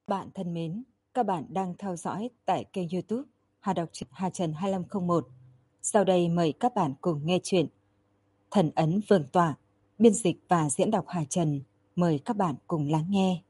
Bạn thân mến, các bạn đang theo dõi tại kênh YouTube Hà Đọc truyện Hà Trần 2501. Sau đây mời các bạn cùng nghe chuyện Thần ấn Vương tọa, biên dịch và diễn đọc Hà Trần. Mời các bạn cùng lắng nghe.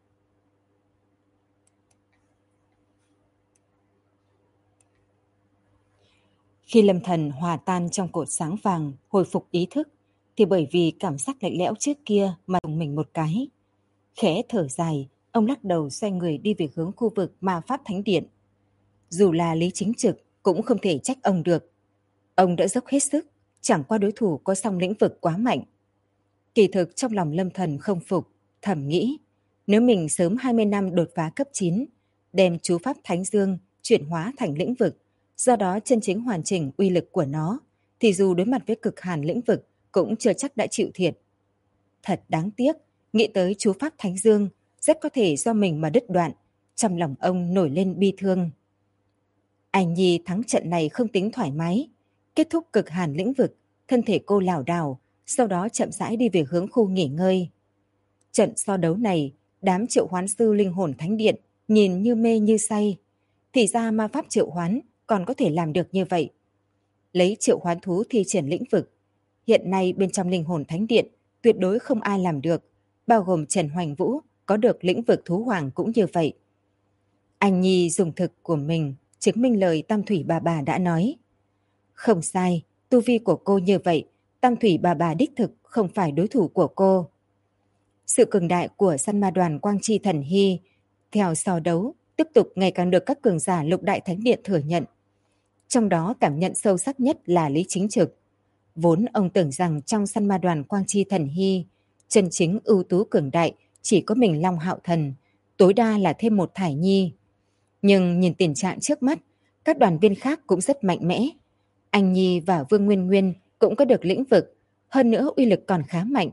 Khi Lâm Thần hòa tan trong cột sáng vàng, hồi phục ý thức, thì bởi vì cảm giác lạnh lẽo trước kia mà dùng mình một cái. Khẽ thở dài, ông lắc đầu xoay người đi về hướng khu vực Ma Pháp Thánh Điện. Dù là Lý Chính Trực cũng không thể trách ông được. Ông đã dốc hết sức, chẳng qua đối thủ có song lĩnh vực quá mạnh. Kỳ thực trong lòng Lâm Thần không phục, thầm nghĩ, nếu mình sớm 20 năm đột phá cấp 9, đem chú pháp Thánh Dương chuyển hóa thành lĩnh vực, do đó chân chính hoàn chỉnh uy lực của nó, thì dù đối mặt với cực hàn lĩnh vực cũng chưa chắc đã chịu thiệt. Thật đáng tiếc, nghĩ tới chú pháp Thánh Dương, rất có thể do mình mà đứt đoạn, trong lòng ông nổi lên bi thương. Anh Nhi thắng trận này không tính thoải mái. Kết thúc cực hàn lĩnh vực, thân thể cô lảo đảo, sau đó chậm rãi đi về hướng khu nghỉ ngơi. Trận so đấu này, đám triệu hoán sư linh hồn thánh điện nhìn như mê như say. Thì ra ma pháp triệu hoán còn có thể làm được như vậy. Lấy triệu hoán thú thi triển lĩnh vực. Hiện nay bên trong linh hồn thánh điện tuyệt đối không ai làm được, bao gồm Trần Hoành Vũ có được lĩnh vực thú hoàng cũng như vậy. Anh Nhi dùng thực của mình chứng minh lời Tam Thủy bà đã nói. Không sai, tu vi của cô như vậy, Tam Thủy bà đích thực không phải đối thủ của cô. Sự cường đại của săn ma đoàn Quang Chi Thần Hy theo so đấu tiếp tục ngày càng được các cường giả lục đại thánh điện thừa nhận. Trong đó cảm nhận sâu sắc nhất là Lý Chính Trực. Vốn ông tưởng rằng trong săn ma đoàn Quang Chi Thần Hy, chân chính ưu tú cường đại chỉ có mình Long Hạo Thần, tối đa là thêm một Thải Nhi. Nhưng nhìn tình trạng trước mắt, các đoàn viên khác cũng rất mạnh mẽ. Anh Nhi và Vương Nguyên Nguyên cũng có được lĩnh vực, hơn nữa uy lực còn khá mạnh.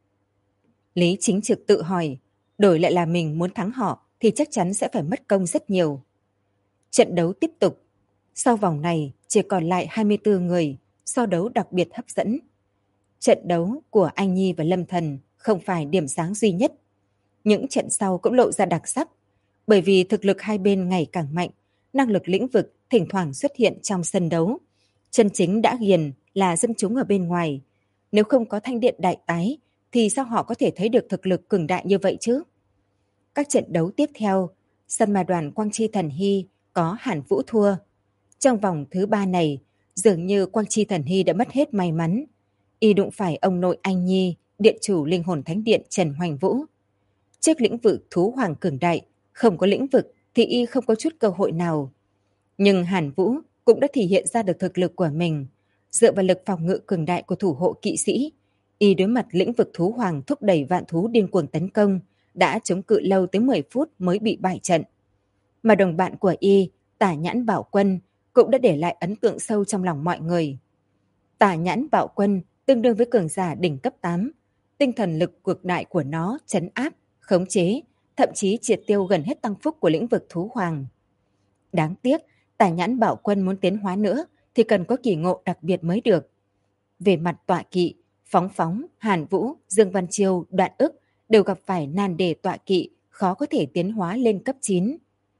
Lý Chính Trực tự hỏi, đổi lại là mình muốn thắng họ thì chắc chắn sẽ phải mất công rất nhiều. Trận đấu tiếp tục. Sau vòng này chỉ còn lại 24 người, so đấu đặc biệt hấp dẫn. Trận đấu của anh Nhi và Lâm Thần không phải điểm sáng duy nhất. Những trận sau cũng lộ ra đặc sắc, bởi vì thực lực hai bên ngày càng mạnh, năng lực lĩnh vực thỉnh thoảng xuất hiện trong sân đấu. Chân chính đã ghiền là dân chúng ở bên ngoài. Nếu không có thanh điện đại tái, thì sao họ có thể thấy được thực lực cường đại như vậy chứ? Các trận đấu tiếp theo, sân ma đoàn Quang Chi Thần Hy có Hàn Vũ thua. Trong vòng thứ 3 này, dường như Quang Chi Thần Hy đã mất hết may mắn. Y đụng phải ông nội anh Nhi, điện chủ linh hồn thánh điện Trần Hoành Vũ. Trước lĩnh vực thú hoàng cường đại, không có lĩnh vực thì Y không có chút cơ hội nào. Nhưng Hàn Vũ cũng đã thể hiện ra được thực lực của mình. Dựa vào lực phòng ngự cường đại của thủ hộ kỵ sĩ, Y đối mặt lĩnh vực thú hoàng thúc đẩy vạn thú điên cuồng tấn công, đã chống cự lâu tới 10 phút mới bị bại trận. Mà đồng bạn của Y, Tả Nhãn Bảo Quân, cũng đã để lại ấn tượng sâu trong lòng mọi người. Tả Nhãn Bảo Quân tương đương với cường giả đỉnh cấp 8. Tinh thần lực cực đại của nó trấn áp, khống chế, thậm chí triệt tiêu gần hết tăng phúc của lĩnh vực thú hoàng. Đáng tiếc, Tả Nhãn Bảo Quân muốn tiến hóa nữa thì cần có kỳ ngộ đặc biệt mới được. Về mặt tọa kỵ, Phóng Phóng, Hàn Vũ, Dương Văn Chiêu, Đoạn Ức đều gặp phải nan đề tọa kỵ, khó có thể tiến hóa lên cấp 9.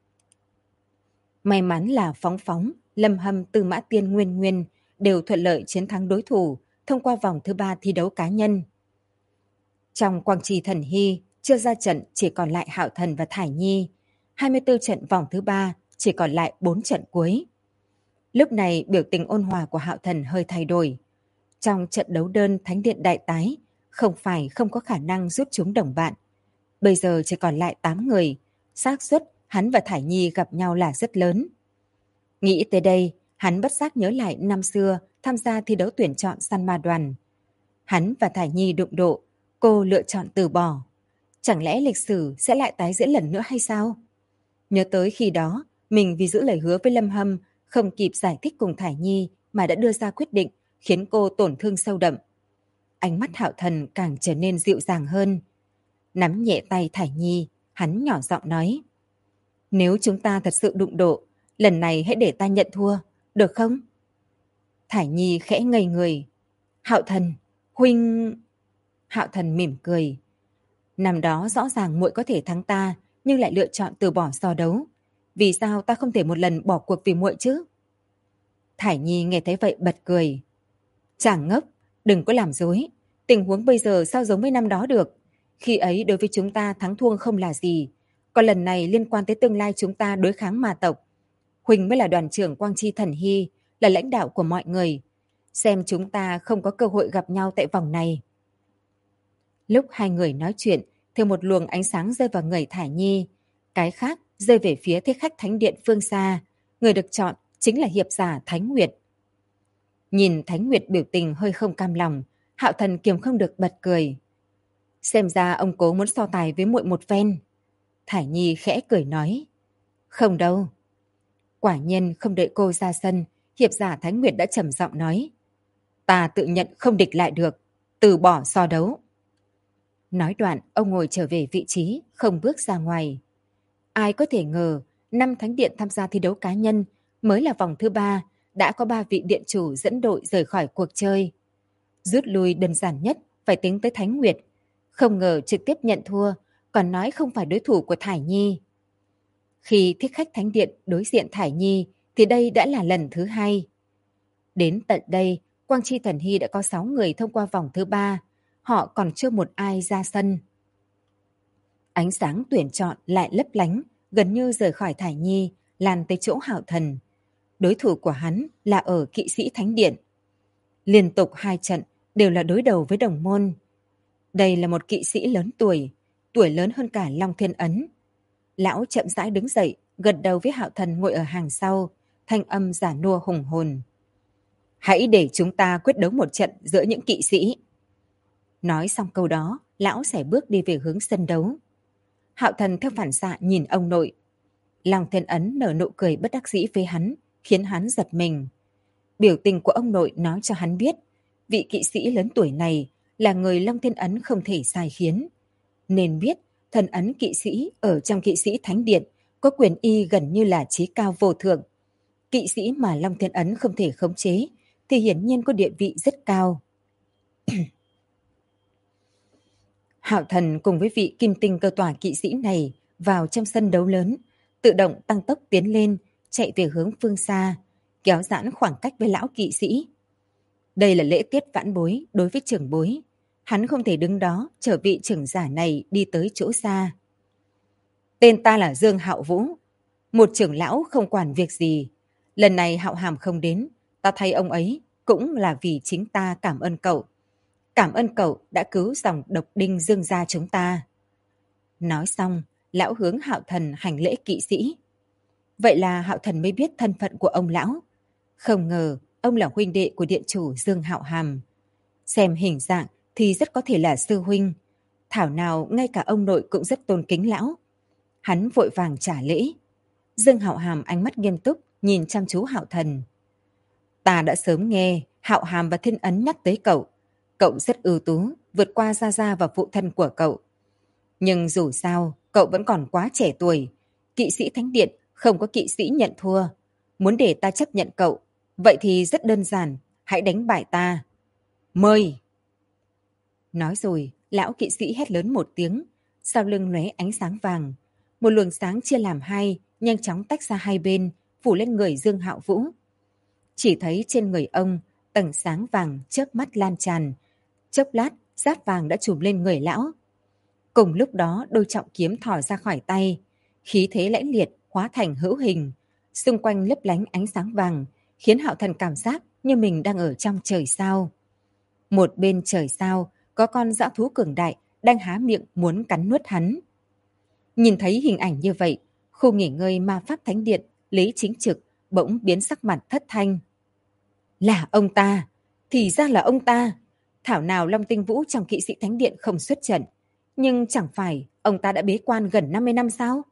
May mắn là Phóng Phóng, Lâm Hâm, Tư Mã Tiên, Nguyên Nguyên đều thuận lợi chiến thắng đối thủ thông qua vòng thứ 3 thi đấu cá nhân. Trong Quang Chi Thần Hy, chưa ra trận chỉ còn lại Hạo Thần và Thải Nhi. 24 trận vòng thứ 3 chỉ còn lại 4 trận cuối. Lúc này biểu tình ôn hòa của Hạo Thần hơi thay đổi. Trong trận đấu đơn Thánh Điện Đại Tái, không phải không có khả năng giúp chúng đồng bạn. Bây giờ chỉ còn lại 8 người, xác suất hắn và Thải Nhi gặp nhau là rất lớn. Nghĩ tới đây, hắn bất giác nhớ lại năm xưa tham gia thi đấu tuyển chọn săn ma đoàn. Hắn và Thải Nhi đụng độ, cô lựa chọn từ bỏ. Chẳng lẽ lịch sử sẽ lại tái diễn lần nữa hay sao? Nhớ tới khi đó, mình vì giữ lời hứa với Lâm Hâm không kịp giải thích cùng Thải Nhi mà đã đưa ra quyết định khiến cô tổn thương sâu đậm. Ánh mắt Hạo Thần càng trở nên dịu dàng hơn. Nắm nhẹ tay Thải Nhi, hắn nhỏ giọng nói: nếu chúng ta thật sự đụng độ, lần này hãy để ta nhận thua, được không? Thải Nhi khẽ ngây người. Hạo Thần, huynh... Hạo Thần mỉm cười. Năm đó rõ ràng muội có thể thắng ta, nhưng lại lựa chọn từ bỏ so đấu. Vì sao ta không thể một lần bỏ cuộc vì muội chứ? Thải Nhi nghe thấy vậy bật cười. Chàng ngốc, đừng có làm dối. Tình huống bây giờ sao giống với năm đó được. Khi ấy đối với chúng ta thắng thua không là gì. Còn lần này liên quan tới tương lai chúng ta đối kháng ma tộc. Huỳnh mới là đoàn trưởng Quang Chi Thần Hy, là lãnh đạo của mọi người. Xem chúng ta không có cơ hội gặp nhau tại vòng này. Lúc hai người nói chuyện, thì một luồng ánh sáng rơi vào người Thải Nhi. Cái khác rơi về phía Thích Khách Thánh Điện phương xa. Người được chọn chính là hiệp giả Thánh Nguyệt. Nhìn Thánh Nguyệt biểu tình hơi không cam lòng, Hạo Thần kiềm không được bật cười. Xem ra ông cố muốn so tài với muội một phen. Thải Nhi khẽ cười nói. Không đâu. Quả nhiên không đợi cô ra sân, hiệp giả Thánh Nguyệt đã trầm giọng nói. Ta tự nhận không địch lại được, từ bỏ so đấu. Nói đoạn, ông ngồi trở về vị trí, không bước ra ngoài. Ai có thể ngờ, năm Thánh Điện tham gia thi đấu cá nhân, mới là vòng thứ 3, đã có 3 vị điện chủ dẫn đội rời khỏi cuộc chơi. Rút lui đơn giản nhất, phải tính tới Thánh Nguyệt. Không ngờ trực tiếp nhận thua, còn nói không phải đối thủ của Thải Nhi. Khi Thích Khách Thánh Điện đối diện Thải Nhi, thì đây đã là lần thứ 2. Đến tận đây, Quang Chi Thần Hy đã có 6 người thông qua vòng thứ 3. Họ còn chưa một ai ra sân. Ánh sáng tuyển chọn lại lấp lánh, gần như rời khỏi Thải Nhi, lan tới chỗ Hạo Thần. Đối thủ của hắn là ở Kỵ sĩ Thánh Điện. Liên tục 2 trận đều là đối đầu với đồng môn. Đây là một kỵ sĩ lớn tuổi lớn hơn cả Long Thiên Ấn. Lão chậm rãi đứng dậy, gật đầu với Hạo Thần ngồi ở hàng sau, thanh âm giả nua hùng hồn. Hãy để chúng ta quyết đấu một trận giữa những kỵ sĩ. Nói xong câu đó, lão sẽ bước đi về hướng sân đấu. Hạo Thần theo phản xạ nhìn ông nội. Long Thiên Ấn nở nụ cười bất đắc dĩ với hắn, khiến hắn giật mình. Biểu tình của ông nội nói cho hắn biết, vị kỵ sĩ lớn tuổi này là người Long Thiên Ấn không thể sai khiến. Nên biết, thần ấn kỵ sĩ ở trong Kỵ sĩ Thánh Điện có quyền y gần như là chí cao vô thượng. Kỵ sĩ mà Long Thiên Ấn không thể khống chế thì hiển nhiên có địa vị rất cao. Hạo Thần cùng với vị kim tinh cơ tỏa kỵ sĩ này vào trong sân đấu lớn, tự động tăng tốc tiến lên, chạy về hướng phương xa, kéo giãn khoảng cách với lão kỵ sĩ. Đây là lễ tiết vãn bối đối với trưởng bối. Hắn không thể đứng đó chở vị trưởng giả này đi tới chỗ xa. Tên ta là Dương Hạo Vũ, một trưởng lão không quản việc gì. Lần này Hạo Hàm không đến, ta thay ông ấy cũng là vì chính ta cảm ơn cậu. Cảm ơn cậu đã cứu dòng độc đinh Dương gia chúng ta. Nói xong, lão hướng Hạo Thần hành lễ kỵ sĩ. Vậy là Hạo Thần mới biết thân phận của ông lão. Không ngờ ông là huynh đệ của điện chủ Dương Hạo Hàm. Xem hình dạng thì rất có thể là sư huynh. Thảo nào ngay cả ông nội cũng rất tôn kính lão. Hắn vội vàng trả lễ. Dương Hạo Hàm ánh mắt nghiêm túc nhìn chăm chú Hạo Thần. Ta đã sớm nghe Hạo Hàm và Thiên Ấn nhắc tới cậu. Cậu rất ưu tú, vượt qua gia gia và phụ thân của cậu. Nhưng dù sao, cậu vẫn còn quá trẻ tuổi. Kỵ sĩ Thánh Điện không có kỵ sĩ nhận thua. Muốn để ta chấp nhận cậu, vậy thì rất đơn giản, hãy đánh bại ta. Mời! Nói rồi, lão kỵ sĩ hét lớn một tiếng, sau lưng lóe ánh sáng vàng. Một luồng sáng chia làm hai, nhanh chóng tách ra hai bên, phủ lên người Dương Hạo Vũ. Chỉ thấy trên người ông, tầng sáng vàng chớp mắt lan tràn. Chốc lát, giáp vàng đã trùm lên người lão. Cùng lúc đó, đôi trọng kiếm thò ra khỏi tay. Khí thế lãnh liệt, hóa thành hữu hình. Xung quanh lấp lánh ánh sáng vàng, khiến Hạo Thần cảm giác như mình đang ở trong trời sao. Một bên trời sao, có con dã thú cường đại đang há miệng muốn cắn nuốt hắn. Nhìn thấy hình ảnh như vậy, khu nghỉ ngơi ma pháp thánh điện, Lý Chính Trực bỗng biến sắc mặt thất thanh. Là ông ta! Thì ra là ông ta! Thảo nào Long Tinh Vũ trong Kỵ sĩ Thánh Điện không xuất trận. Nhưng chẳng phải ông ta đã bế quan gần 50 năm sao?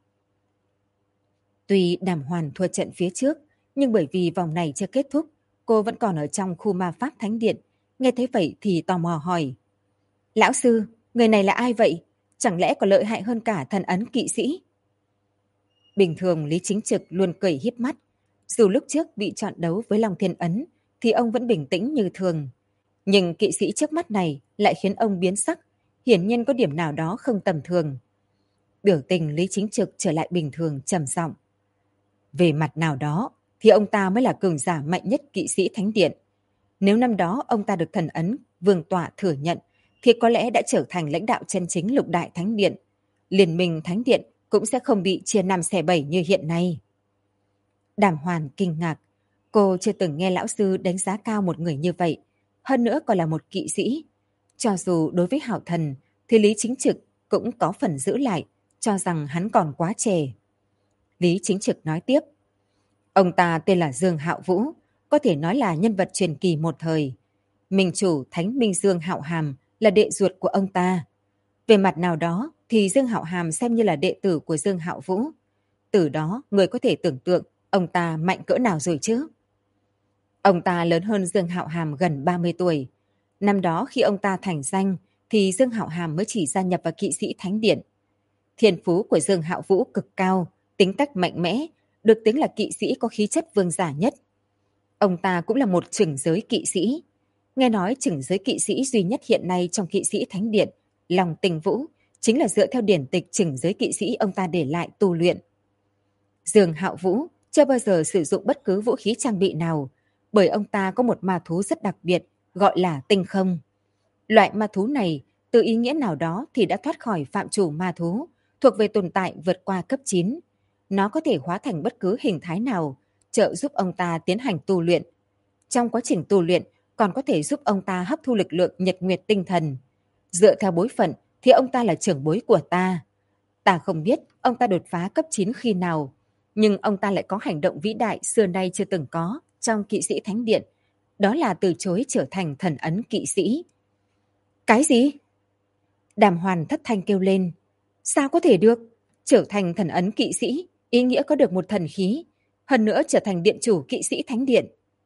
Tuy Đàm Hoàn thua trận phía trước, nhưng bởi vì vòng này chưa kết thúc, cô vẫn còn ở trong khu ma pháp thánh điện. Nghe thấy vậy thì tò mò hỏi. Lão sư, người này là ai vậy? Chẳng lẽ còn lợi hại hơn cả thần ấn kỵ sĩ? Bình thường Lý Chính Trực luôn cười híp mắt. Dù lúc trước bị chọn đấu với Long Thiên Ấn, thì ông vẫn bình tĩnh như thường. Nhưng kỵ sĩ trước mắt này lại khiến ông biến sắc, hiển nhiên có điểm nào đó không tầm thường. biểu tình Lý Chính Trực trở lại bình thường trầm giọng. Về mặt nào đó thì ông ta mới là cường giả mạnh nhất kỵ sĩ thánh điện. Nếu năm đó ông ta được thần ấn vương tọa thừa nhận thì có lẽ đã trở thành lãnh đạo chân chính lục đại thánh điện. Liên minh thánh điện cũng sẽ không bị chia năm xẻ bảy như hiện nay. Đàm Hoàn kinh ngạc. Cô chưa từng nghe lão sư đánh giá cao một người như vậy. Hơn nữa còn là một kỵ sĩ. Cho dù đối với Hạo Thần thì Lý Chính Trực cũng có phần giữ lại, cho rằng hắn còn quá trẻ. Lý Chính Trực nói tiếp. Ông ta tên là Dương Hạo Vũ, có thể nói là nhân vật truyền kỳ một thời. Minh chủ Thánh Minh Dương Hạo Hàm là đệ ruột của ông ta. Về mặt nào đó thì Dương Hạo Hàm xem như là đệ tử của Dương Hạo Vũ. Từ đó người có thể tưởng tượng ông ta mạnh cỡ nào rồi chứ. Ông ta lớn hơn Dương Hạo Hàm gần 30 tuổi. Năm đó khi ông ta thành danh thì Dương Hạo Hàm mới chỉ gia nhập vào kỵ sĩ Thánh Điện. Thiên phú của Dương Hạo Vũ cực cao, tính cách mạnh mẽ, được tính là kỵ sĩ có khí chất vương giả nhất. Ông ta cũng là một chưởng giới kỵ sĩ. Nghe nói chưởng giới kỵ sĩ duy nhất hiện nay trong kỵ sĩ Thánh Điện, Long Tình Vũ, chính là dựa theo điển tịch chưởng giới kỵ sĩ ông ta để lại tu luyện. Dương Hạo Vũ chưa bao giờ sử dụng bất cứ vũ khí trang bị nào, bởi ông ta có một ma thú rất đặc biệt, gọi là tinh không. Loại ma thú này, từ ý nghĩa nào đó thì đã thoát khỏi phạm trù ma thú, thuộc về tồn tại vượt qua cấp 9. Nó có thể hóa thành bất cứ hình thái nào, trợ giúp ông ta tiến hành tu luyện. Trong quá trình tu luyện, còn có thể giúp ông ta hấp thu lực lượng nhật nguyệt tinh thần. Dựa theo bối phận thì ông ta là trưởng bối của ta. Ta không biết ông ta đột phá cấp 9 khi nào, nhưng ông ta lại có hành động vĩ đại xưa nay chưa từng có trong kỵ sĩ Thánh Điện. Đó là từ chối trở thành thần ấn kỵ sĩ. Cái gì? Đàm Hoàn thất thanh kêu lên. Sao có thể được? Trở thành thần ấn kỵ sĩ, ý nghĩa có được một thần khí, hơn nữa trở thành điện chủ kỵ sĩ Thánh Điện.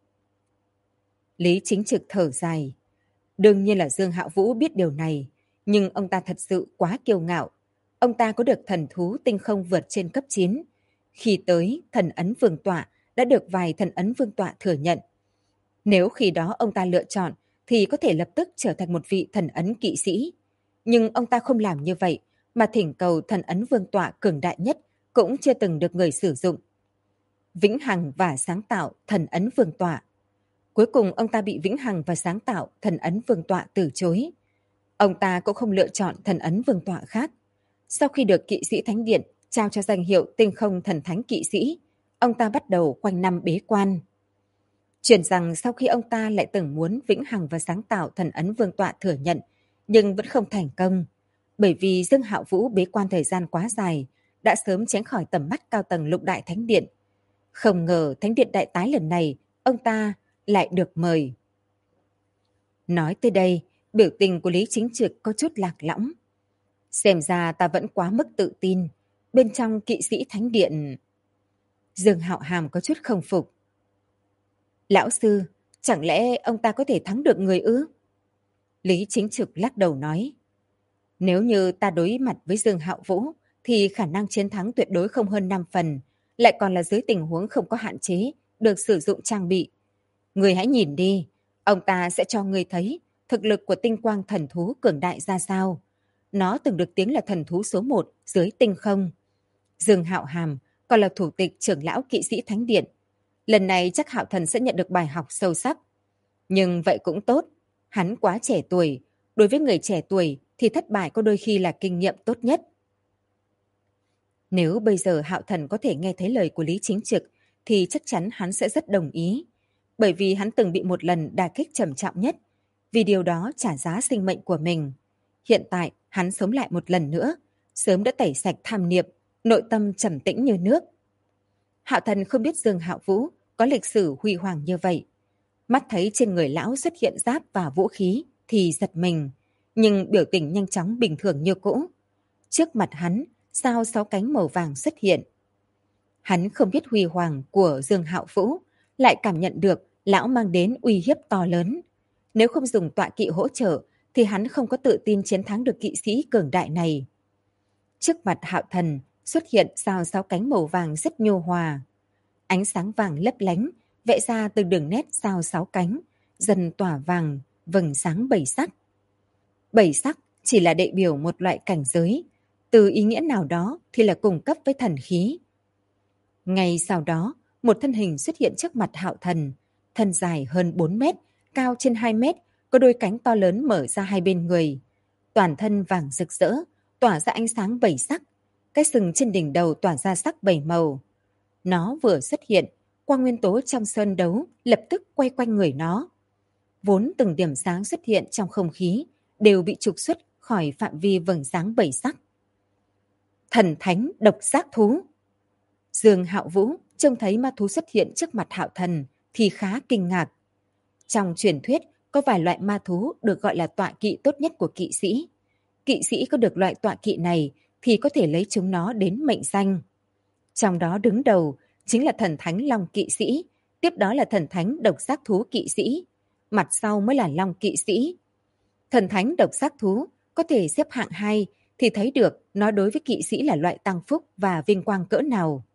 Lý Chính Trực thở dài. Đương nhiên là Dương Hạo Vũ biết điều này, nhưng ông ta thật sự quá kiêu ngạo. Ông ta có được thần thú tinh không vượt trên cấp 9. Khi tới, thần ấn vương tọa đã được vài thần ấn vương tọa thừa nhận. Nếu khi đó ông ta lựa chọn, thì có thể lập tức trở thành một vị thần ấn kỵ sĩ. Nhưng ông ta không làm như vậy, mà thỉnh cầu thần ấn vương tọa cường đại nhất cũng chưa từng được người sử dụng. Vĩnh hằng và sáng tạo thần ấn vương tọa. Cuối cùng ông ta bị vĩnh hằng và sáng tạo thần ấn vương tọa từ chối. Ông ta cũng không lựa chọn thần ấn vương tọa khác. Sau khi được kỵ sĩ Thánh Điện trao cho danh hiệu tinh không thần thánh kỵ sĩ, ông ta bắt đầu quanh năm bế quan. Truyền rằng sau khi ông ta lại từng muốn vĩnh hằng và sáng tạo thần ấn vương tọa thừa nhận, nhưng vẫn không thành công. Bởi vì Dương Hạo Vũ bế quan thời gian quá dài, đã sớm tránh khỏi tầm mắt cao tầng lục đại thánh điện. Không ngờ thánh điện đại tái lần này, ông ta lại được mời. Nói tới đây, biểu tình của Lý Chính Trực có chút lạc lõng. Xem ra ta vẫn quá mức tự tin. Bên trong kỵ sĩ thánh điện... Dương Hạo Hàm có chút không phục. Lão sư, chẳng lẽ ông ta có thể thắng được người ư? Lý Chính Trực lắc đầu nói. Nếu như ta đối mặt với Dương Hạo Vũ, thì khả năng chiến thắng tuyệt đối không hơn 5 phần, lại còn là dưới tình huống không có hạn chế, được sử dụng trang bị. Người hãy nhìn đi, ông ta sẽ cho người thấy thực lực của tinh quang thần thú cường đại ra sao. Nó từng được tiếng là thần thú số 1 dưới tinh không. Dương Hạo Hàm còn là thủ tịch trưởng lão kỵ sĩ Thánh Điện. Lần này chắc Hạo Thần sẽ nhận được bài học sâu sắc. Nhưng vậy cũng tốt, hắn quá trẻ tuổi. Đối với người trẻ tuổi thì thất bại có đôi khi là kinh nghiệm tốt nhất. Nếu bây giờ Hạo Thần có thể nghe thấy lời của Lý Chính Trực thì chắc chắn hắn sẽ rất đồng ý. Bởi vì hắn từng bị một lần đả kích trầm trọng nhất, vì điều đó trả giá sinh mệnh của mình. Hiện tại hắn sống lại một lần nữa, sớm đã tẩy sạch tham niệm, nội tâm trầm tĩnh như nước. Hạo Thần không biết Dương Hạo Vũ có lịch sử huy hoàng như vậy. Mắt thấy trên người lão xuất hiện giáp và vũ khí thì giật mình, nhưng biểu tình nhanh chóng bình thường như cũ. Trước mặt hắn, sao 6 cánh màu vàng xuất hiện. Hắn không biết huy hoàng của Dương Hạo Vũ, lại cảm nhận được lão mang đến uy hiếp to lớn. Nếu không dùng tọa kỵ hỗ trợ, thì hắn không có tự tin chiến thắng được kỵ sĩ cường đại này. Trước mặt Hạo Thần xuất hiện sao 6 cánh màu vàng rất nhu hòa. Ánh sáng vàng lấp lánh, vẽ ra từ đường nét sao 6 cánh, dần tỏa vàng, vầng sáng 7 sắc. 7 sắc chỉ là đại biểu một loại cảnh giới. từ ý nghĩa nào đó thì là cùng cấp với thần khí. Ngay sau đó, một thân hình xuất hiện trước mặt Hạo Thần, thân dài hơn 4 mét, cao trên 2 mét, có đôi cánh to lớn mở ra hai bên người. Toàn thân vàng rực rỡ, tỏa ra ánh sáng bảy sắc, cái sừng trên đỉnh đầu tỏa ra sắc bảy màu. Nó vừa xuất hiện, quang nguyên tố trong sơn đấu lập tức quay quanh người nó. Vốn từng điểm sáng xuất hiện trong không khí đều bị trục xuất khỏi phạm vi vầng sáng bảy sắc. Thần thánh độc giác thú. Dương Hạo Vũ trông thấy ma thú xuất hiện trước mặt Hạo Thần thì khá kinh ngạc. Trong truyền thuyết có vài loại ma thú được gọi là tọa kỵ tốt nhất của kỵ sĩ. Kỵ sĩ có được loại tọa kỵ này thì có thể lấy chúng nó đến mệnh danh. Trong đó đứng đầu chính là thần thánh long kỵ sĩ, tiếp đó là thần thánh độc giác thú kỵ sĩ, mặt sau mới là long kỵ sĩ. Thần thánh độc giác thú có thể xếp hạng 2 thì thấy được nó đối với kỵ sĩ là loại tăng phúc và vinh quang cỡ nào.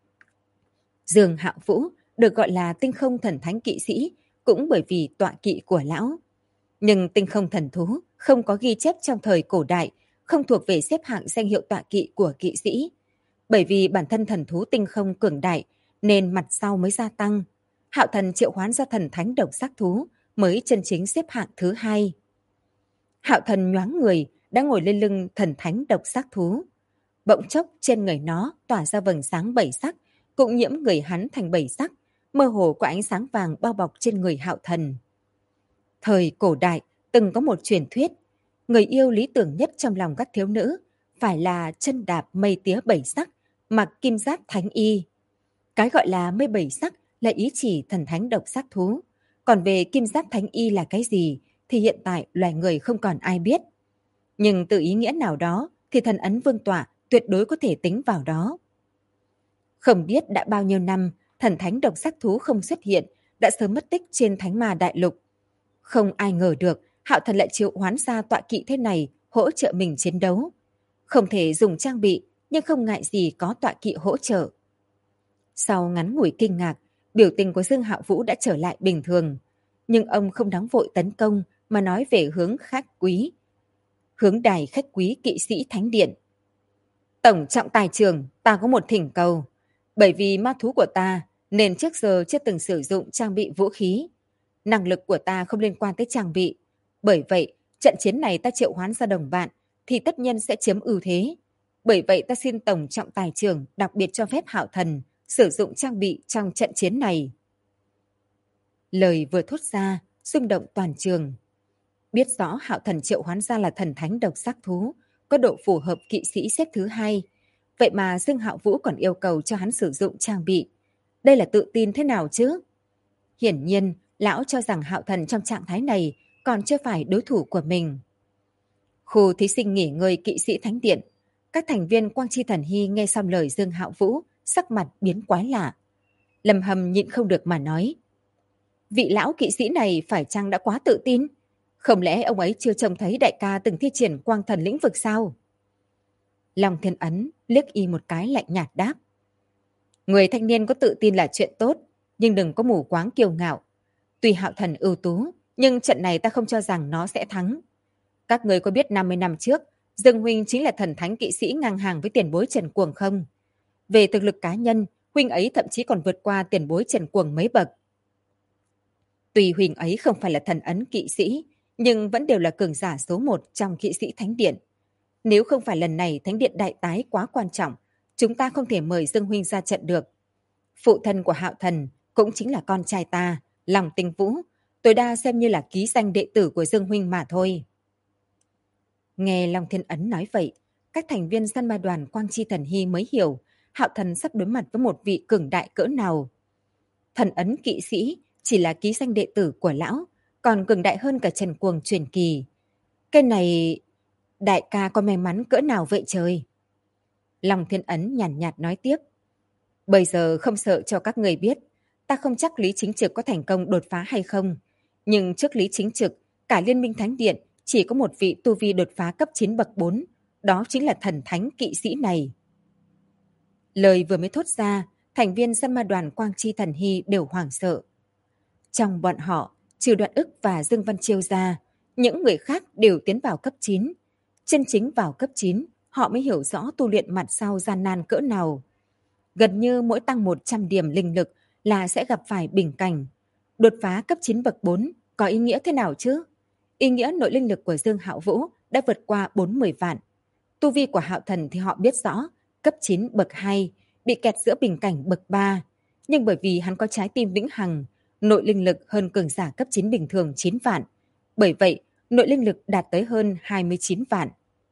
Dương Hạo Vũ được gọi là tinh không thần thánh kỵ sĩ cũng bởi vì tọa kỵ của lão. Nhưng tinh không thần thú không có ghi chép trong thời cổ đại, không thuộc về xếp hạng danh hiệu tọa kỵ của kỵ sĩ. Bởi vì bản thân thần thú tinh không cường đại nên mặt sau mới gia tăng. Hạo Thần triệu hoán ra thần thánh độc giác thú mới chân chính xếp hạng thứ 2. Hạo Thần nhoáng người đã ngồi lên lưng thần thánh độc giác thú. Bỗng chốc trên người nó tỏa ra vầng sáng bảy sắc, cũng nhiễm người hắn thành bảy sắc, mơ hồ có ánh sáng vàng bao bọc trên người Hạo Thần. Thời cổ đại từng có một truyền thuyết, người yêu lý tưởng nhất trong lòng các thiếu nữ phải là chân đạp mây tía bảy sắc, mặc kim giáp thánh y. Cái gọi là mây bảy sắc là ý chỉ thần thánh độc giác thú, còn về kim giáp thánh y là cái gì thì hiện tại loài người không còn ai biết. Nhưng từ ý nghĩa nào đó thì thần ấn vương tọa tuyệt đối có thể tính vào đó. Không biết đã bao nhiêu năm thần thánh độc giác thú không xuất hiện, đã sớm mất tích trên Thánh Ma Đại Lục. Không ai ngờ được Hạo Thần lại triệu hoán ra tọa kỵ thế này hỗ trợ mình chiến đấu. Không thể dùng trang bị, nhưng không ngại gì có tọa kỵ hỗ trợ. Sau ngắn ngủi kinh ngạc, biểu tình của Dương Hạo Vũ đã trở lại bình thường. Nhưng ông không nóng vội tấn công mà nói về hướng khách quý. Hướng đài khách quý kỵ sĩ Thánh Điện. Tổng trọng tài trường, ta có một thỉnh cầu. Bởi vì ma thú của ta nên trước giờ chưa từng sử dụng trang bị vũ khí. Năng lực của ta không liên quan tới trang bị. Bởi vậy, trận chiến này ta triệu hoán ra đồng bạn thì tất nhiên sẽ chiếm ưu thế. Bởi vậy ta xin Tổng trọng tài trưởng đặc biệt cho phép Hạo Thần sử dụng trang bị trong trận chiến này. Lời vừa thốt ra, rung động toàn trường. Biết rõ Hạo Thần triệu hoán ra là thần thánh độc giác thú, có độ phù hợp kỵ sĩ xếp thứ 2. Vậy mà Dương Hạo Vũ còn yêu cầu cho hắn sử dụng trang bị. Đây là tự tin thế nào chứ? Hiển nhiên, lão cho rằng Hạo Thần trong trạng thái này còn chưa phải đối thủ của mình. Khu thí sinh nghỉ ngơi kỵ sĩ Thánh Điện. Các thành viên Quang Chi Thần Hy nghe xong lời Dương Hạo Vũ, sắc mặt biến quái lạ. Lâm Hầm nhịn không được mà nói. Vị lão kỵ sĩ này phải chăng đã quá tự tin? Không lẽ ông ấy chưa trông thấy đại ca từng thi triển quang thần lĩnh vực sao? Long Thiên Ấn liếc y một cái lạnh nhạt đáp. Người thanh niên có tự tin là chuyện tốt, nhưng đừng có mù quáng kiêu ngạo. Tuy Hạo Thần ưu tú, nhưng trận này ta không cho rằng nó sẽ thắng. Các người có biết 50 năm trước, Dương Huynh chính là thần thánh kỵ sĩ ngang hàng với tiền bối Trần Cuồng không? Về thực lực cá nhân, Huynh ấy thậm chí còn vượt qua tiền bối Trần Cuồng mấy bậc. Tuy Huynh ấy không phải là thần ấn kỵ sĩ, nhưng vẫn đều là cường giả số 1 trong kỵ sĩ Thánh Điện. Nếu không phải lần này Thánh Điện đại tái quá quan trọng, chúng ta không thể mời Dương Huynh ra trận được. Phụ thân của Hạo Thần cũng chính là con trai ta, Lòng Tinh Vũ, tối đa xem như là ký danh đệ tử của Dương Huynh mà thôi. Nghe Long Thiên Ấn nói vậy, các thành viên săn ma đoàn Quang Chi Thần Hy mới hiểu Hạo Thần sắp đối mặt với một vị cường đại cỡ nào. Thần ấn kỵ sĩ chỉ là ký danh đệ tử của lão, còn cường đại hơn cả Trần Cuồng truyền kỳ. Cái này, đại ca có may mắn cỡ nào vậy trời? Long Thiên Ấn nhàn nhạt nói tiếp. Bây giờ không sợ cho các người biết, ta không chắc Lý Chính Trực có thành công đột phá hay không. Nhưng trước Lý Chính Trực, cả Liên minh Thánh Điện chỉ có một vị tu vi đột phá cấp 9 bậc 4, đó chính là thần thánh kỵ sĩ này. Lời vừa mới thốt ra, thành viên săn ma đoàn Quang Chi Thần Hy đều hoảng sợ. Trong bọn họ, trừ Đoạn Ức và Dương Văn Chiêu ra, những người khác đều tiến vào cấp 9. Chân chính vào cấp 9 họ mới hiểu rõ tu luyện mặt sau gian nan cỡ nào. Gần như mỗi tăng 100 điểm linh lực là sẽ gặp phải bình cảnh. Đột phá cấp 9 bậc 4 có ý nghĩa thế nào chứ? Ý nghĩa nội linh lực của Dương Hạo Vũ đã vượt qua 40 vạn. Tu vi của Hạo Thần thì họ biết rõ, cấp 9 bậc 2, bị kẹt giữa bình cảnh bậc 3. Nhưng bởi vì hắn có trái tim vĩnh hằng, nội linh lực hơn cường giả cấp 9 bình thường 9 vạn. Bởi vậy, nội linh lực đạt tới hơn 29 vạn.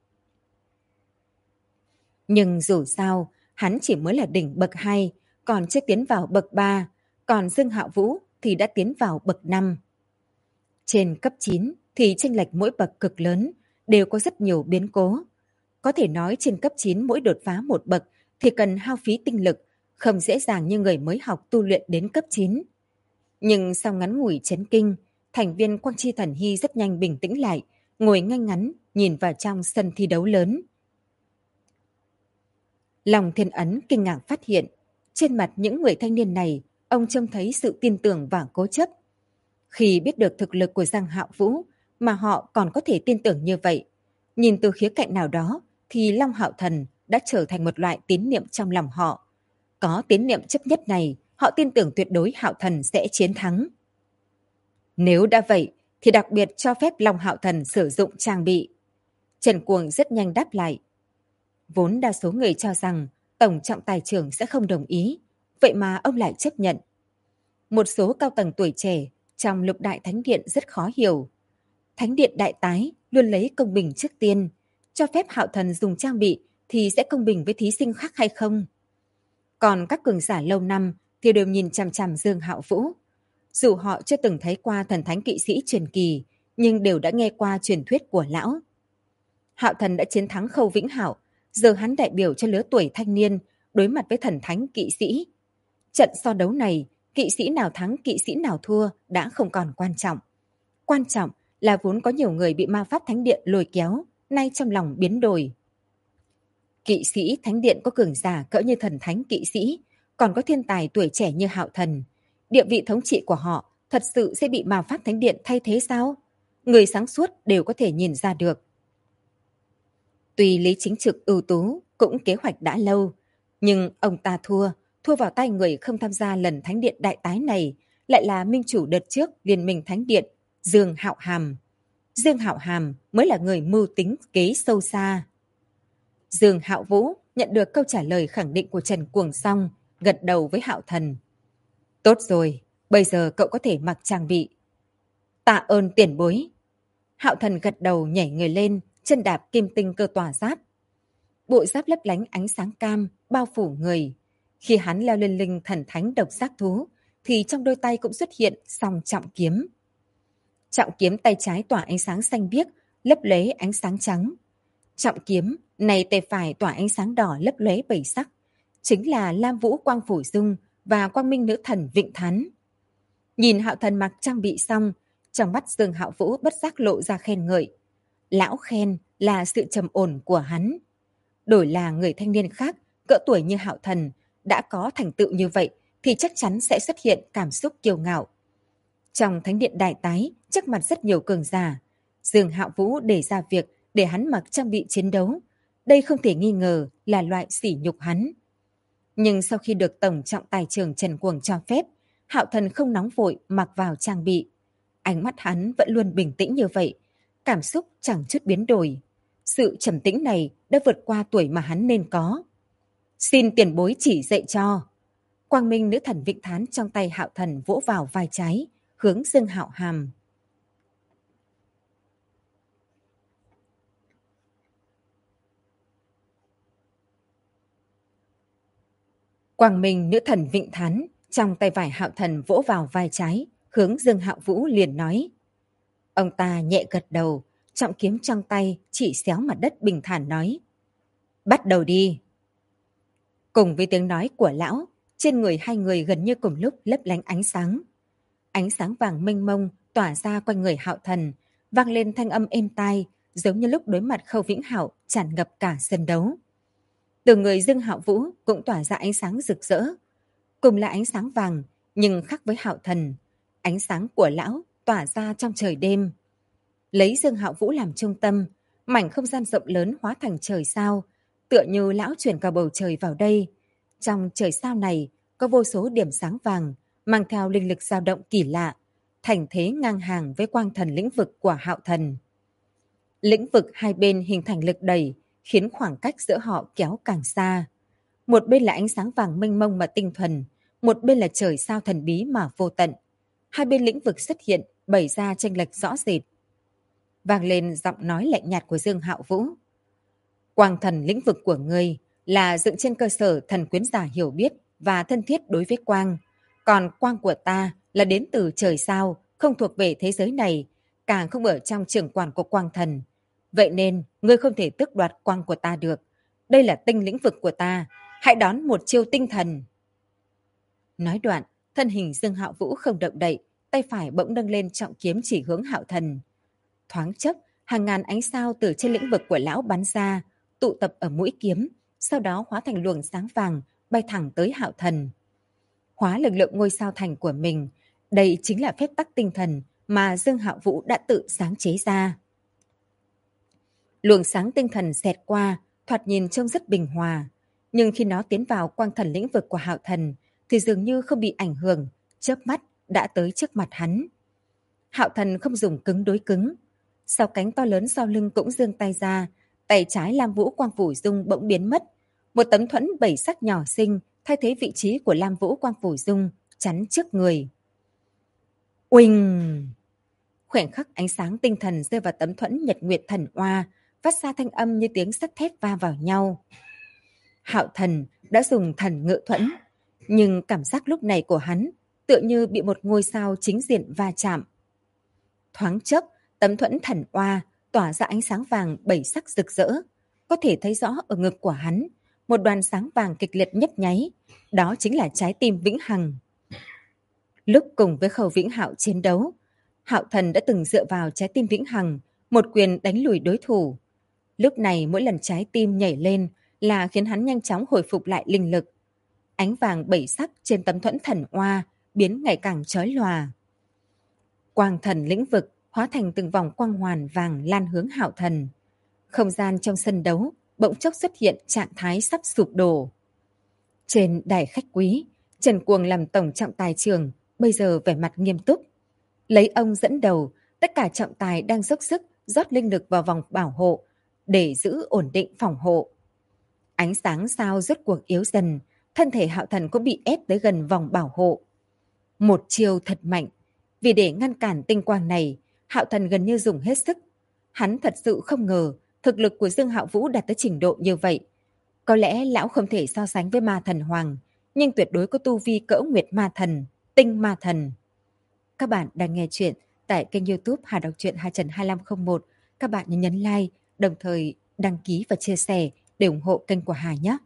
Nhưng dù sao, hắn chỉ mới là đỉnh bậc 2, còn chưa tiến vào bậc 3, còn Dương Hạo Vũ thì đã tiến vào bậc 5. Trên cấp 9 thì chênh lệch mỗi bậc cực lớn, đều có rất nhiều biến cố. Có thể nói trên cấp 9 mỗi đột phá một bậc thì cần hao phí tinh lực, không dễ dàng như người mới học tu luyện đến cấp 9. Nhưng sau ngắn ngủi chấn kinh, thành viên Quang Chi Thần Hy rất nhanh bình tĩnh lại, ngồi ngay ngắn nhìn vào trong sân thi đấu lớn. Lòng Thiên Ấn kinh ngạc phát hiện, trên mặt những người thanh niên này, ông trông thấy sự tin tưởng và cố chấp. Khi biết được thực lực của Giang Hạo Vũ mà họ còn có thể tin tưởng như vậy, nhìn từ khía cạnh nào đó thì Long Hạo Thần đã trở thành một loại tín niệm trong lòng họ. Có tín niệm chấp nhất này, họ tin tưởng tuyệt đối Hạo Thần sẽ chiến thắng. Nếu đã vậy, thì đặc biệt cho phép Long Hạo Thần sử dụng trang bị. Trần Cuồng rất nhanh đáp lại. Vốn đa số người cho rằng Tổng trọng tài trưởng sẽ không đồng ý, vậy mà ông lại chấp nhận. Một số cao tầng tuổi trẻ trong Lục Đại Thánh Điện rất khó hiểu. Thánh Điện Đại Tái luôn lấy công bình trước tiên, cho phép Hạo Thần dùng trang bị thì sẽ công bình với thí sinh khác hay không? Còn các cường giả lâu năm thì đều nhìn chằm chằm Dương Hạo Vũ. Dù họ chưa từng thấy qua thần thánh kỵ sĩ truyền kỳ, nhưng đều đã nghe qua truyền thuyết của lão. Hạo Thần đã chiến thắng Khâu Vĩnh Hạo, giờ hắn đại biểu cho lứa tuổi thanh niên đối mặt với thần thánh kỵ sĩ. Trận so đấu này, kỵ sĩ nào thắng kỵ sĩ nào thua đã không còn quan trọng. Quan trọng là vốn có nhiều người bị ma pháp thánh điện lôi kéo, nay trong lòng biến đổi. Kỵ sĩ thánh điện có cường giả cỡ như thần thánh kỵ sĩ, còn có thiên tài tuổi trẻ như Hạo Thần. Địa vị thống trị của họ thật sự sẽ bị ma pháp thánh điện thay thế sao? Người sáng suốt đều có thể nhìn ra được. Tuy Lý Chính Trực ưu tú, cũng kế hoạch đã lâu, nhưng ông ta thua vào tay người không tham gia lần thánh điện đại tái này, lại là minh chủ đợt trước Liên minh thánh điện, Dương Hạo Hàm. Dương Hạo Hàm mới là người mưu tính kế sâu xa. Dương Hạo Vũ nhận được câu trả lời khẳng định của Trần Cuồng xong, gật đầu với Hạo Thần. Tốt rồi, bây giờ cậu có thể mặc trang bị. Tạ ơn tiền bối. Hạo Thần gật đầu nhảy người lên, chân đạp kim tinh cơ tỏa giáp. Bộ giáp lấp lánh ánh sáng cam, bao phủ người. Khi hắn leo lên linh thần thánh độc giác thú, thì trong đôi tay cũng xuất hiện song trọng kiếm. Trọng kiếm tay trái tỏa ánh sáng xanh biếc, lấp lóe ánh sáng trắng. Trọng kiếm này tay phải tỏa ánh sáng đỏ lấp lóe bảy sắc, chính là Lam Vũ Quang Phổ Dung và Quang Minh Nữ Thần Vịnh Thán. Nhìn Hạo Thần mặc trang bị xong, trong mắt Dương Hạo Vũ bất giác lộ ra khen ngợi. Lão khen là sự trầm ổn của hắn. Đổi là người thanh niên khác, cỡ tuổi như Hạo Thần, đã có thành tựu như vậy thì chắc chắn sẽ xuất hiện cảm xúc kiêu ngạo. Trong thánh điện đại tái, trước mặt rất nhiều cường giả, Dương Hạo Vũ đề ra việc để hắn mặc trang bị chiến đấu. Đây không thể nghi ngờ là loại sỉ nhục hắn. Nhưng sau khi được Tổng trọng tài trưởng Trần Cuồng cho phép, Hạo Thần không nóng vội mặc vào trang bị. Ánh mắt hắn vẫn luôn bình tĩnh như vậy, cảm xúc chẳng chút biến đổi. Sự trầm tĩnh này đã vượt qua tuổi mà hắn nên có. Xin tiền bối chỉ dạy cho. Quang Minh Nữ Thần Vịnh Thán trong tay Hạo Thần vỗ vào vai trái, hướng Dương Hạo Hàm. Quang Minh Nữ Thần Vịnh Thán trong tay phải Hạo Thần vỗ vào vai trái, hướng Dương Hạo Vũ liền nói. Ông ta nhẹ gật đầu, trọng kiếm trong tay chỉ xéo mặt đất bình thản nói. Bắt đầu đi. Cùng với tiếng nói của lão, trên người hai người gần như cùng lúc lấp lánh ánh sáng. Ánh sáng vàng mênh mông tỏa ra quanh người Hạo Thần, vang lên thanh âm êm tai, giống như lúc đối mặt Khâu Vĩnh Hạo tràn ngập cả sân đấu. Từ người Dương Hạo Vũ cũng tỏa ra ánh sáng rực rỡ. Cùng là ánh sáng vàng, nhưng khác với Hạo Thần. Ánh sáng của lão tỏa ra trong trời đêm. Lấy Dương Hạo Vũ làm trung tâm, Mảnh không gian rộng lớn hóa thành trời sao, tựa như lão chuyển cả bầu trời vào đây. Trong trời sao này có vô số điểm sáng vàng, mang theo linh lực dao động kỳ lạ, thành thế ngang hàng với quang thần lĩnh vực của Hạo Thần. Lĩnh vực hai bên hình thành lực đẩy, khiến khoảng cách giữa họ kéo càng xa. Một bên là ánh sáng vàng mênh mông mà tinh thuần, một bên là trời sao thần bí mà vô tận. Hai bên lĩnh vực xuất hiện, bày ra chênh lệch rõ rệt. Vang lên giọng nói lạnh nhạt của Dương Hạo Vũ. Quang thần lĩnh vực của ngươi là dựng trên cơ sở thần quyến giả hiểu biết và thân thiết đối với quang. Còn quang của ta là đến từ trời sao, không thuộc về thế giới này, càng không ở trong trường quản của quang thần. Vậy nên, ngươi không thể tước đoạt quang của ta được. Đây là tinh lĩnh vực của ta. Hãy đón một chiêu tinh thần. Nói đoạn, thân hình Dương Hạo Vũ không động đậy, tay phải bỗng nâng lên trọng kiếm chỉ hướng Hạo Thần. Thoáng chốc, hàng ngàn ánh sao từ trên lĩnh vực của lão bắn ra, tụ tập ở mũi kiếm, sau đó hóa thành luồng sáng vàng, bay thẳng tới Hạo Thần. Hóa lực lượng ngôi sao thành của mình, đây chính là phép tắc tinh thần mà Dương Hạo Vũ đã tự sáng chế ra. Luồng sáng tinh thần xẹt qua, thoạt nhìn trông rất bình hòa, nhưng khi nó tiến vào quang thần lĩnh vực của Hạo Thần thì dường như không bị ảnh hưởng, chớp mắt đã tới trước mặt hắn. Hạo Thần không dùng cứng đối cứng, sau cánh to lớn sau lưng cũng giương tay ra, tay trái Lam Vũ Quang Phủ Dung bỗng biến mất, một tấm thuẫn bảy sắc nhỏ xinh thay thế vị trí của Lam Vũ Quang Phủ Dung, chắn trước người. Uỳnh! Khoảnh khắc ánh sáng tinh thần rơi vào tấm thuẫn Nhật Nguyệt Thần Oa, phát ra thanh âm như tiếng sắt thép va vào nhau. Hạo Thần đã dùng thần ngự thuẫn, nhưng cảm giác lúc này của hắn tựa như bị một ngôi sao chính diện va chạm. Thoáng chốc, tấm thuẫn thần oa tỏa ra ánh sáng vàng bảy sắc rực rỡ. Có thể thấy rõ ở ngực của hắn, một đoàn sáng vàng kịch liệt nhấp nháy. Đó chính là trái tim vĩnh hằng. Lúc cùng với Khâu Vĩnh Hạo chiến đấu, Hạo Thần đã từng dựa vào trái tim vĩnh hằng, một quyền đánh lùi đối thủ. Lúc này mỗi lần trái tim nhảy lên là khiến hắn nhanh chóng hồi phục lại linh lực. Ánh vàng bảy sắc trên tấm thuẫn thần oa biến ngày càng chói lòa. Quang thần lĩnh vực hóa thành từng vòng quang hoàn vàng lan hướng Hạo Thần. Không gian trong sân đấu bỗng chốc xuất hiện trạng thái sắp sụp đổ. Trên đài khách quý, Trần Cuồng làm tổng trọng tài trường, bây giờ vẻ mặt nghiêm túc. Lấy ông dẫn đầu, tất cả trọng tài đang dốc sức rót linh lực vào vòng bảo hộ để giữ ổn định phòng hộ. Ánh sáng sao rốt cuộc yếu dần, thân thể Hạo Thần cũng bị ép tới gần vòng bảo hộ. Một chiêu thật mạnh, vì để ngăn cản tinh quang này, Hạo Thần gần như dùng hết sức. Hắn thật sự không ngờ thực lực của Dương Hạo Vũ đạt tới trình độ như vậy. Có lẽ lão không thể so sánh với Ma Thần Hoàng, nhưng tuyệt đối có tu vi cỡ Nguyệt Ma Thần, Tinh Ma Thần. Các bạn đang nghe chuyện tại kênh YouTube Hà Đọc Truyện 2.2501. Các bạn nhấn like, đồng thời đăng ký và chia sẻ để ủng hộ kênh của Hà nhé.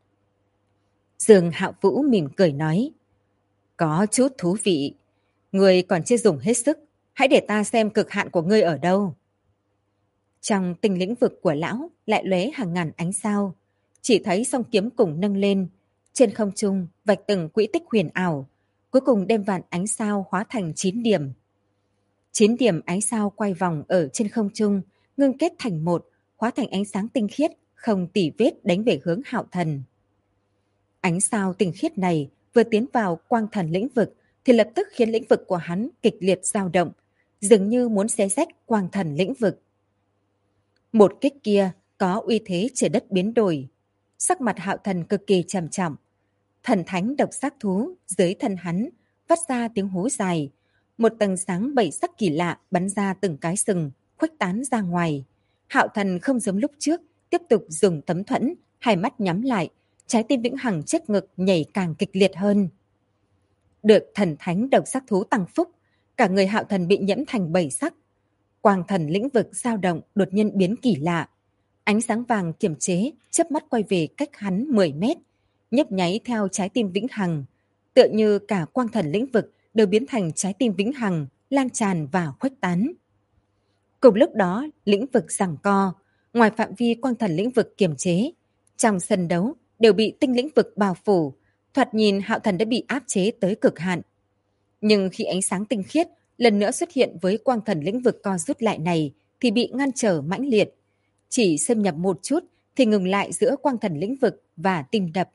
Dương Hạo Vũ mỉm cười nói, có chút thú vị. Ngươi còn chưa dùng hết sức, hãy để ta xem cực hạn của ngươi ở đâu. Trong tinh lĩnh vực của lão lại lóe hàng ngàn ánh sao, chỉ thấy song kiếm cùng nâng lên, trên không trung vạch từng quỹ tích huyền ảo, cuối cùng đem vạn ánh sao hóa thành 9 điểm. 9 điểm ánh sao quay vòng ở trên không trung, ngưng kết thành một, hóa thành ánh sáng tinh khiết, không tỉ vết đánh về hướng Hạo Thần. Ánh sao tinh khiết này vừa tiến vào quang thần lĩnh vực thì lập tức khiến lĩnh vực của hắn kịch liệt dao động, dường như muốn xé rách quang thần lĩnh vực. Một kích kia có uy thế trời đất biến đổi. Sắc mặt Hạo Thần cực kỳ trầm trọng. Thần thánh độc giác thú dưới thân hắn phát ra tiếng hú dài. Một tầng sáng bảy sắc kỳ lạ bắn ra từng cái sừng, khuếch tán ra ngoài. Hạo Thần không giống lúc trước, tiếp tục dùng tấm thuẫn, hai mắt nhắm lại, trái tim vĩnh hằng chết ngực nhảy càng kịch liệt hơn. Được thần thánh độc giác thú tăng phúc, cả người Hạo Thần bị nhiễm thành bảy sắc. Quang thần lĩnh vực dao động đột nhiên biến kỳ lạ. Ánh sáng vàng kiềm chế, chớp mắt quay về cách hắn 10 mét, nhấp nháy theo trái tim vĩnh hằng, tựa như cả quang thần lĩnh vực đều biến thành trái tim vĩnh hằng, lan tràn và khuếch tán. Cùng lúc đó, lĩnh vực giằng co, ngoài phạm vi quang thần lĩnh vực kiềm chế, trong sân đấu đều bị tinh lĩnh vực bao phủ, thoạt nhìn Hạo Thần đã bị áp chế tới cực hạn. Nhưng khi ánh sáng tinh khiết lần nữa xuất hiện với quang thần lĩnh vực co rút lại này thì bị ngăn trở mãnh liệt. chỉ xâm nhập một chút thì ngừng lại giữa quang thần lĩnh vực và tim đập.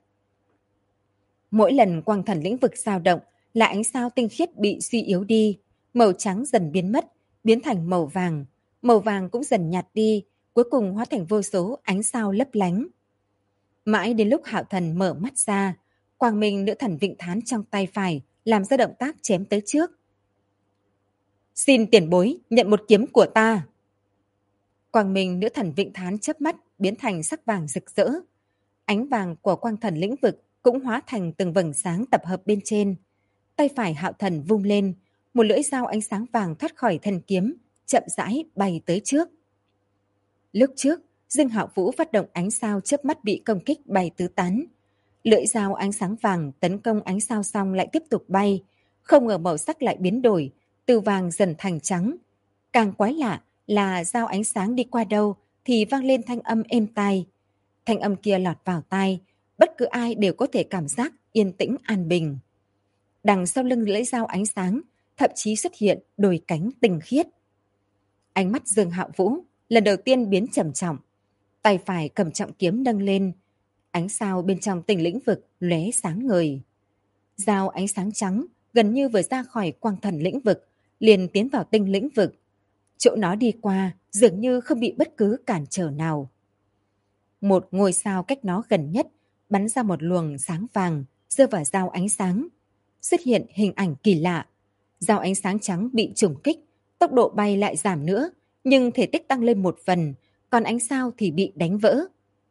Mỗi lần quang thần lĩnh vực dao động là ánh sao tinh khiết bị suy yếu đi, màu trắng dần biến mất, biến thành màu vàng cũng dần nhạt đi, cuối cùng hóa thành vô số ánh sao lấp lánh. Mãi đến lúc Hạo Thần mở mắt ra, quang minh nữ thần Vịnh Thán trong tay phải làm ra động tác chém tới trước. Xin tiền bối nhận một kiếm của ta. Quang minh nữ thần Vịnh Thán chớp mắt biến thành sắc vàng rực rỡ. Ánh vàng của quang thần lĩnh vực cũng hóa thành từng vầng sáng tập hợp bên trên. Tay phải Hạo Thần vung lên, một lưỡi dao ánh sáng vàng thoát khỏi thân kiếm, chậm rãi bay tới trước. Lúc trước, Dương Hạo Vũ phát động ánh sao chớp mắt bị công kích bay tứ tán. Lưỡi dao ánh sáng vàng tấn công ánh sao xong lại tiếp tục bay, không ngờ màu sắc lại biến đổi, từ vàng dần thành trắng. Càng quái lạ là dao ánh sáng đi qua đâu thì vang lên thanh âm êm tai. Thanh âm kia lọt vào tai, bất cứ ai đều có thể cảm giác yên tĩnh an bình. Đằng sau lưng lưỡi dao ánh sáng, thậm chí xuất hiện đôi cánh tinh khiết. Ánh mắt Dương Hạo Vũ lần đầu tiên biến trầm trọng, tay phải cầm trọng kiếm nâng lên, ánh sao bên trong tinh lĩnh vực lóe sáng ngời. Dao ánh sáng trắng gần như vừa ra khỏi quang thần lĩnh vực, liền tiến vào tinh lĩnh vực. Chỗ nó đi qua dường như không bị bất cứ cản trở nào. Một ngôi sao cách nó gần nhất bắn ra một luồng sáng vàng rơi vào dao ánh sáng. Xuất hiện hình ảnh kỳ lạ. Dao ánh sáng trắng bị trùng kích, tốc độ bay lại giảm nữa, nhưng thể tích tăng lên một phần, còn ánh sao thì bị đánh vỡ.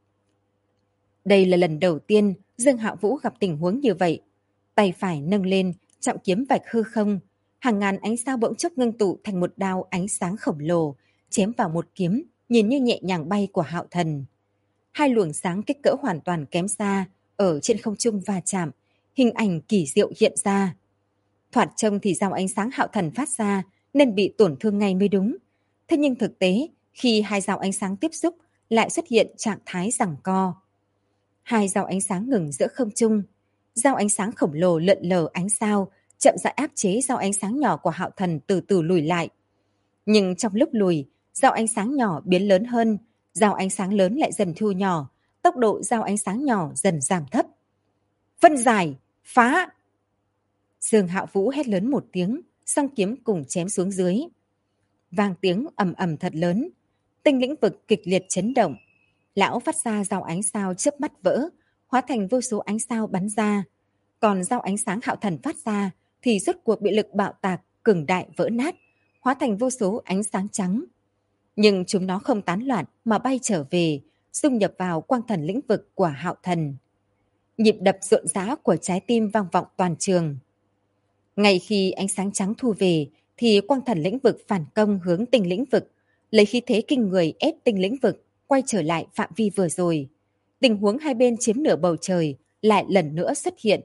Đây là lần đầu tiên Dương Hạo Vũ gặp tình huống như vậy. Tay phải nâng lên, trọng kiếm vạch hư không. Hàng ngàn ánh sao bỗng chốc ngưng tụ thành một đao ánh sáng khổng lồ, chém vào một kiếm, nhìn như nhẹ nhàng bay của Hạo Thần. Hai luồng sáng kích cỡ hoàn toàn kém xa, ở trên không trung va chạm, hình ảnh kỳ diệu hiện ra. Thoạt trông thì dao ánh sáng Hạo Thần phát ra nên bị tổn thương ngay mới đúng. Thế nhưng thực tế, khi hai dao ánh sáng tiếp xúc, lại xuất hiện trạng thái giằng co. Hai dao ánh sáng ngừng giữa không trung. Dao ánh sáng khổng lồ lượn lờ ánh sao, chậm rãi áp chế dao ánh sáng nhỏ của Hạo Thần từ từ lùi lại. Nhưng trong lúc lùi, dao ánh sáng nhỏ biến lớn hơn, dao ánh sáng lớn lại dần thu nhỏ, tốc độ dao ánh sáng nhỏ dần giảm thấp. Vân Giải, phá! Dương Hạo Vũ hét lớn một tiếng, song kiếm cùng chém xuống dưới. Vang tiếng ầm ầm thật lớn, tinh lĩnh vực kịch liệt chấn động. Lão phát ra dao ánh sao chớp mắt vỡ, hóa thành vô số ánh sao bắn ra. Còn dao ánh sáng Hạo Thần phát ra thì rốt cuộc bị lực bạo tạc cường đại vỡ nát, hóa thành vô số ánh sáng trắng. Nhưng chúng nó không tán loạn mà bay trở về, dung nhập vào quang thần lĩnh vực của Hạo Thần. Nhịp đập rộn rã của trái tim vang vọng toàn trường. Ngay khi ánh sáng trắng thu về, thì quang thần lĩnh vực phản công hướng tinh lĩnh vực, lấy khí thế kinh người ép tinh lĩnh vực quay trở lại phạm vi vừa rồi. Tình huống hai bên chiếm nửa bầu trời lại lần nữa xuất hiện.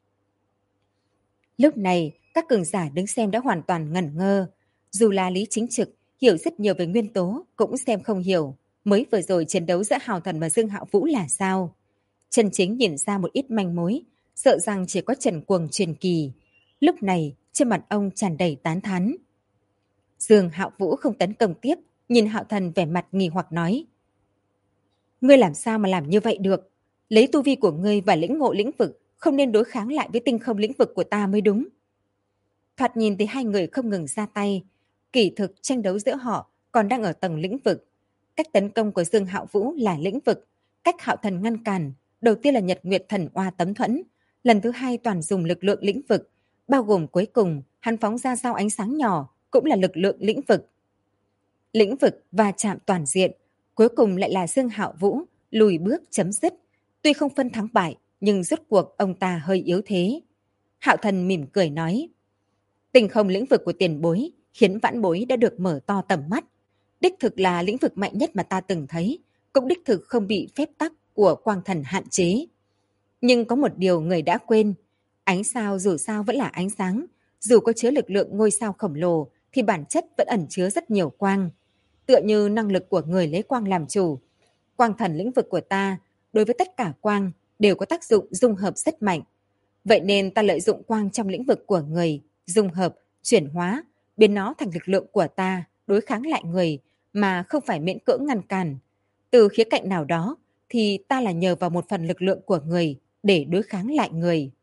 Lúc này, các cường giả đứng xem đã hoàn toàn ngẩn ngơ. Dù là Lý Chính Trực hiểu rất nhiều về nguyên tố, cũng xem không hiểu. Mới vừa rồi chiến đấu giữa Hạo Thần và Dương Hạo Vũ là sao? Trần Chính nhìn ra một ít manh mối, sợ rằng chỉ có Trần Cuồng truyền kỳ. Lúc này, trên mặt ông tràn đầy tán thán. Dương Hạo Vũ không tấn công tiếp, nhìn Hạo Thần vẻ mặt nghi hoặc nói. Ngươi làm sao mà làm như vậy được? Lấy tu vi của ngươi và lĩnh ngộ lĩnh vực, không nên đối kháng lại với tinh không lĩnh vực của ta mới đúng. Thoạt nhìn thấy hai người không ngừng ra tay, kỳ thực tranh đấu giữa họ còn đang ở tầng lĩnh vực. Cách tấn công của Dương Hạo Vũ là lĩnh vực, cách Hạo Thần ngăn cản, đầu tiên là Nhật Nguyệt Thần Oa tấm thuẫn, lần thứ hai toàn dùng lực lượng lĩnh vực, bao gồm cuối cùng hắn phóng ra dao ánh sáng nhỏ cũng là lực lượng lĩnh vực. Lĩnh vực va chạm toàn diện, cuối cùng lại là Dương Hạo Vũ lùi bước chấm dứt. Tuy không phân thắng bại, nhưng rốt cuộc ông ta hơi yếu thế. Hạo Thần mỉm cười nói, tinh không lĩnh vực của tiền bối khiến vãn bối đã được mở to tầm mắt. Đích thực là lĩnh vực mạnh nhất mà ta từng thấy, cũng đích thực không bị phép tắc của quang thần hạn chế. Nhưng có một điều người đã quên, ánh sao dù sao vẫn là ánh sáng, dù có chứa lực lượng ngôi sao khổng lồ thì bản chất vẫn ẩn chứa rất nhiều quang. Tựa như năng lực của người lấy quang làm chủ, quang thần lĩnh vực của ta đối với tất cả quang đều có tác dụng dung hợp rất mạnh. Vậy nên ta lợi dụng quang trong lĩnh vực của người, dung hợp, chuyển hóa, biến nó thành lực lượng của ta, đối kháng lại người mà không phải miễn cưỡng ngăn cản. Từ khía cạnh nào đó thì ta là nhờ vào một phần lực lượng của người để đối kháng lại người.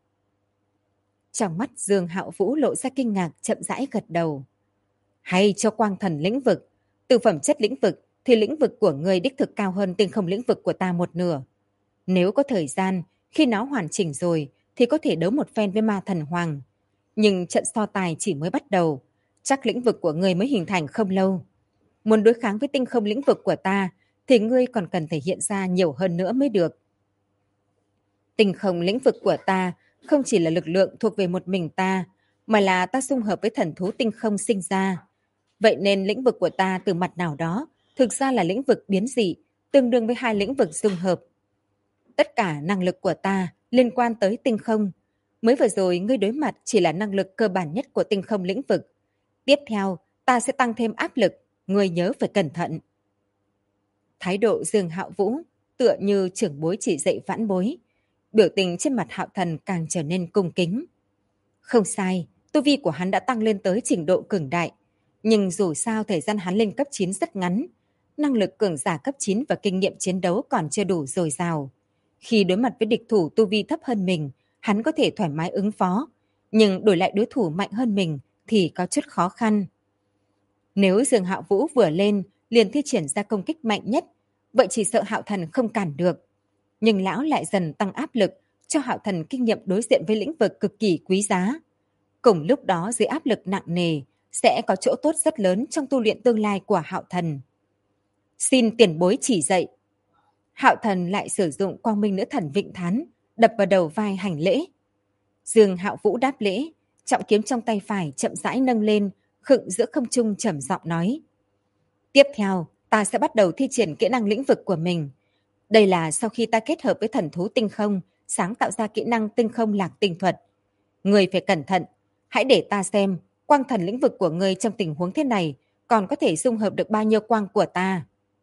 Trong mắt Dương Hạo Vũ lộ ra kinh ngạc, chậm rãi gật đầu. Hay cho quang thần lĩnh vực, từ phẩm chất lĩnh vực thì lĩnh vực của người đích thực cao hơn tinh không lĩnh vực của ta một nửa. Nếu có thời gian, khi nó hoàn chỉnh rồi thì có thể đấu một phen với ma thần hoàng. Nhưng trận so tài chỉ mới bắt đầu, chắc lĩnh vực của ngươi mới hình thành không lâu. Muốn đối kháng với tinh không lĩnh vực của ta thì ngươi còn cần thể hiện ra nhiều hơn nữa mới được. Tinh không lĩnh vực của ta không chỉ là lực lượng thuộc về một mình ta, mà là ta xung hợp với thần thú tinh không sinh ra. Vậy nên lĩnh vực của ta từ mặt nào đó thực ra là lĩnh vực biến dị, tương đương với hai lĩnh vực dung hợp. Tất cả năng lực của ta liên quan tới tinh không. Mới vừa rồi ngươi đối mặt chỉ là năng lực cơ bản nhất của tinh không lĩnh vực. Tiếp theo, ta sẽ tăng thêm áp lực, ngươi nhớ phải cẩn thận. Thái độ Dương Hạo Vũ tựa như trưởng bối chỉ dạy vãn bối. Biểu tình trên mặt Hạo Thần càng trở nên cung kính. Không sai, tu vi của hắn đã tăng lên tới trình độ cường đại. Nhưng dù sao thời gian hắn lên cấp 9 rất ngắn. Năng lực cường giả cấp 9 và kinh nghiệm chiến đấu còn chưa đủ dồi dào. Khi đối mặt với địch thủ tu vi thấp hơn mình, hắn có thể thoải mái ứng phó. Nhưng đổi lại đối thủ mạnh hơn mình thì có chút khó khăn. Nếu Dương Hạo Vũ vừa lên liền thi triển ra công kích mạnh nhất, vậy chỉ sợ Hạo Thần không cản được. Nhưng lão lại dần tăng áp lực cho Hạo Thần kinh nghiệm đối diện với lĩnh vực cực kỳ quý giá. Cùng lúc đó dưới áp lực nặng nề sẽ có chỗ tốt rất lớn trong tu luyện tương lai của Hạo Thần. Xin tiền bối chỉ dạy. Hạo Thần lại sử dụng Quang Minh Nữ Thần Vịnh Thán đập vào đầu vai hành lễ. Dương Hạo Vũ đáp lễ, trọng kiếm trong tay phải chậm rãi nâng lên, khựng giữa không trung trầm giọng nói. Tiếp theo, ta sẽ bắt đầu thi triển kỹ năng lĩnh vực của mình. Đây là sau khi ta kết hợp với thần thú tinh không, sáng tạo ra kỹ năng tinh không lạc tinh thuật. Người phải cẩn thận, hãy để ta xem quang thần lĩnh vực của người trong tình huống thế này còn có thể dung hợp được bao nhiêu quang của ta.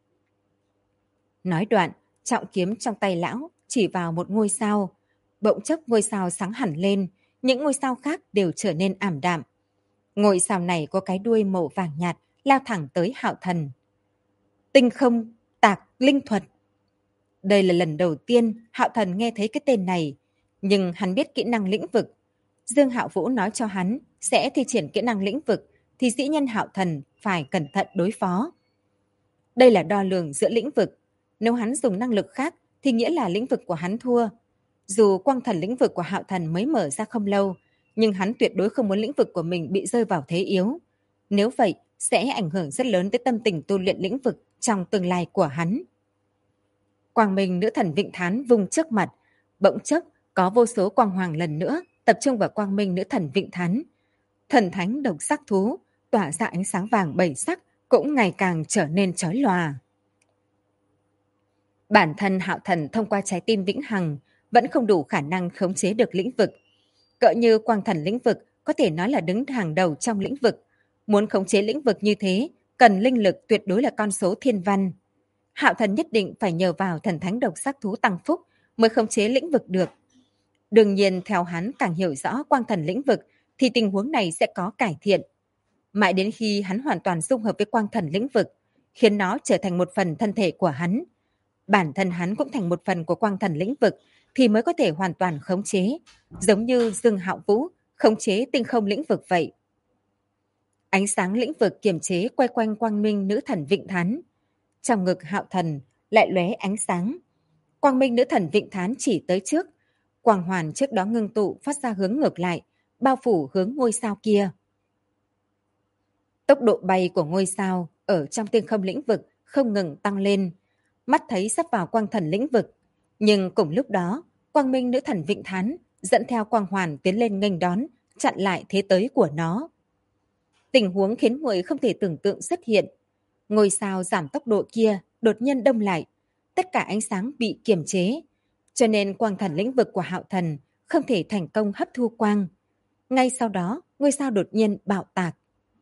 Nói đoạn, trọng kiếm trong tay lão chỉ vào một ngôi sao. Bỗng chốc ngôi sao sáng hẳn lên, những ngôi sao khác đều trở nên ảm đạm. Ngôi sao này có cái đuôi màu vàng nhạt lao thẳng tới Hạo Thần. Tinh không tạc linh thuật. Đây là lần đầu tiên Hạo Thần nghe thấy cái tên này, nhưng hắn biết kỹ năng lĩnh vực. Dương Hạo Vũ nói cho hắn sẽ thi triển kỹ năng lĩnh vực thì dĩ nhân Hạo Thần phải cẩn thận đối phó. Đây là đo lường giữa lĩnh vực. Nếu hắn dùng năng lực khác thì nghĩa là lĩnh vực của hắn thua. Dù quang thần lĩnh vực của Hạo Thần mới mở ra không lâu, nhưng hắn tuyệt đối không muốn lĩnh vực của mình bị rơi vào thế yếu. Nếu vậy, sẽ ảnh hưởng rất lớn tới tâm tình tu luyện lĩnh vực trong tương lai của hắn. Quang Minh Nữ Thần Vịnh Thán vung trước mặt, bỗng chốc có vô số quang hoàng lần nữa tập trung vào Quang Minh Nữ Thần Vịnh Thán. Thần thánh độc sắc thú tỏa ra ánh sáng vàng bảy sắc cũng ngày càng trở nên chói lòa. Bản thân Hạo Thần thông qua trái tim vĩnh hằng vẫn không đủ khả năng khống chế được lĩnh vực. Cỡ như quang thần lĩnh vực có thể nói là đứng hàng đầu trong lĩnh vực. Muốn khống chế lĩnh vực như thế, cần linh lực tuyệt đối là con số thiên văn. Hạo Thần nhất định phải nhờ vào thần thánh độc sắc thú tăng phúc mới khống chế lĩnh vực được. Đương nhiên theo hắn càng hiểu rõ quang thần lĩnh vực thì tình huống này sẽ có cải thiện. Mãi đến khi hắn hoàn toàn dung hợp với quang thần lĩnh vực, khiến nó trở thành một phần thân thể của hắn. Bản thân hắn cũng thành một phần của quang thần lĩnh vực thì mới có thể hoàn toàn khống chế, giống như Dương Hạo Vũ khống chế tinh không lĩnh vực vậy. Ánh sáng lĩnh vực kiềm chế quay quanh Quang Minh Nữ Thần Vịnh Thán. Trong ngực Hạo Thần lại lóe ánh sáng. Quang Minh Nữ Thần Vịnh Thán chỉ tới trước, quang hoàn trước đó ngưng tụ phát ra hướng ngược lại, bao phủ hướng ngôi sao kia. Tốc độ bay của ngôi sao ở trong tinh không lĩnh vực không ngừng tăng lên, mắt thấy sắp vào quang thần lĩnh vực. Nhưng cùng lúc đó, Quang Minh Nữ Thần Vịnh Thán dẫn theo quang hoàn tiến lên nghênh đón, chặn lại thế tới của nó. Tình huống khiến người không thể tưởng tượng xuất hiện. Ngôi sao giảm tốc độ kia đột nhiên đông lại, tất cả ánh sáng bị kiềm chế, cho nên quang thần lĩnh vực của Hạo Thần không thể thành công hấp thu quang. Ngay sau đó, ngôi sao đột nhiên bạo tạc.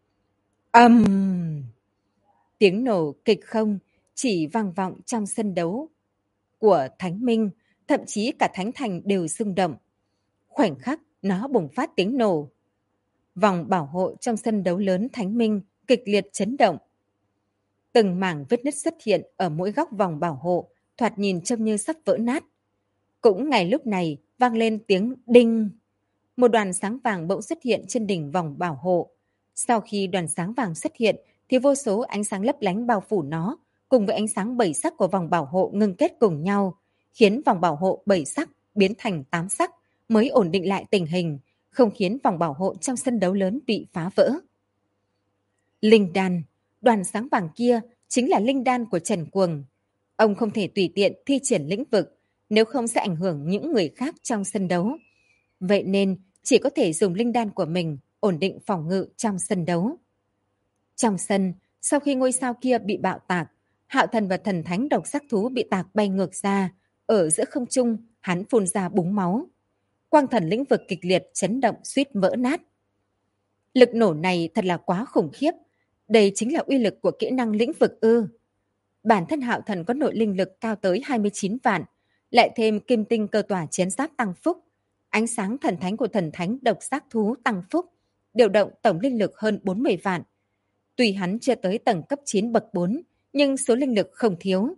Tiếng nổ kịch không chỉ vang vọng trong sân đấu của Thánh Minh, thậm chí cả Thánh Thành đều rung động. Khoảnh khắc nó bùng phát tiếng nổ. Vòng bảo hộ trong sân đấu lớn Thánh Minh kịch liệt chấn động. Từng mảng vết nứt xuất hiện ở mỗi góc vòng bảo hộ, thoạt nhìn trông như sắp vỡ nát. Cũng ngay lúc này vang lên tiếng đinh. Một đoàn sáng vàng bỗng xuất hiện trên đỉnh vòng bảo hộ. Sau khi đoàn sáng vàng xuất hiện thì vô số ánh sáng lấp lánh bao phủ nó, cùng với ánh sáng bảy sắc của vòng bảo hộ ngưng kết cùng nhau, khiến vòng bảo hộ bảy sắc biến thành 8 sắc mới ổn định lại tình hình, không khiến vòng bảo hộ trong sân đấu lớn bị phá vỡ. Linh đan, đoàn sáng vàng kia chính là linh đan của Trần Cuồng. Ông không thể tùy tiện thi triển lĩnh vực, nếu không sẽ ảnh hưởng những người khác trong sân đấu. Vậy nên chỉ có thể dùng linh đan của mình ổn định phòng ngự trong sân đấu. Trong sân, sau khi ngôi sao kia bị bạo tạc, Hạo Thần và Thần Thánh độc sắc thú bị tạc bay ngược ra. Ở giữa không trung, hắn phun ra búng máu. Quang thần lĩnh vực kịch liệt chấn động suýt vỡ nát. Lực nổ này thật là quá khủng khiếp. Đây chính là uy lực của kỹ năng lĩnh vực ư. Bản thân Hạo Thần có nội linh lực cao tới 29 vạn, lại thêm kim tinh cơ tỏa chiến giáp tăng phúc, ánh sáng thần thánh của thần thánh độc giác thú tăng phúc, điều động tổng linh lực hơn 40 vạn. Tuy hắn chưa tới tầng cấp 9 bậc 4, nhưng số linh lực không thiếu.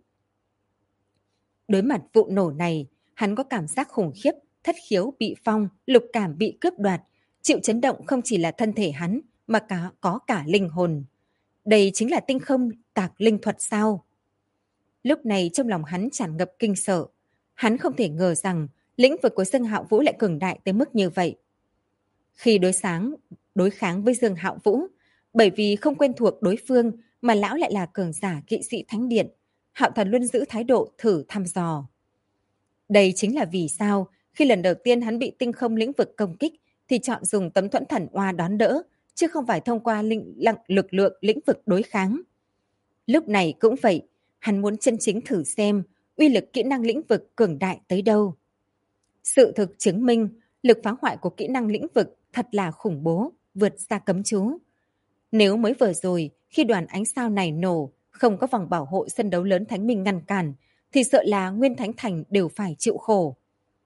Đối mặt vụ nổ này, hắn có cảm giác khủng khiếp, thất khiếu bị phong, lục cảm bị cướp đoạt, chịu chấn động không chỉ là thân thể hắn, mà có cả linh hồn. Đây chính là tinh không tạc linh thuật sao? Lúc này trong lòng hắn tràn ngập kinh sợ. Hắn không thể ngờ rằng lĩnh vực của Dương Hạo Vũ lại cường đại tới mức như vậy. Khi đối kháng với Dương Hạo Vũ, bởi vì không quen thuộc đối phương mà lão lại là cường giả kỵ sĩ thánh điện, Hạo Thần luôn giữ thái độ thử thăm dò. Đây chính là vì sao khi lần đầu tiên hắn bị tinh không lĩnh vực công kích thì chọn dùng tấm thuẫn thần oa đón đỡ, chứ không phải thông qua lực lượng lĩnh vực đối kháng. Lúc này cũng vậy, hắn muốn chân chính thử xem uy lực kỹ năng lĩnh vực cường đại tới đâu. Sự thực chứng minh, lực phá hoại của kỹ năng lĩnh vực thật là khủng bố, vượt xa cấm chú. Nếu mới vừa rồi, khi đoàn ánh sao này nổ, không có vòng bảo hộ sân đấu lớn Thánh Minh ngăn cản, thì sợ là Nguyên Thánh Thành đều phải chịu khổ.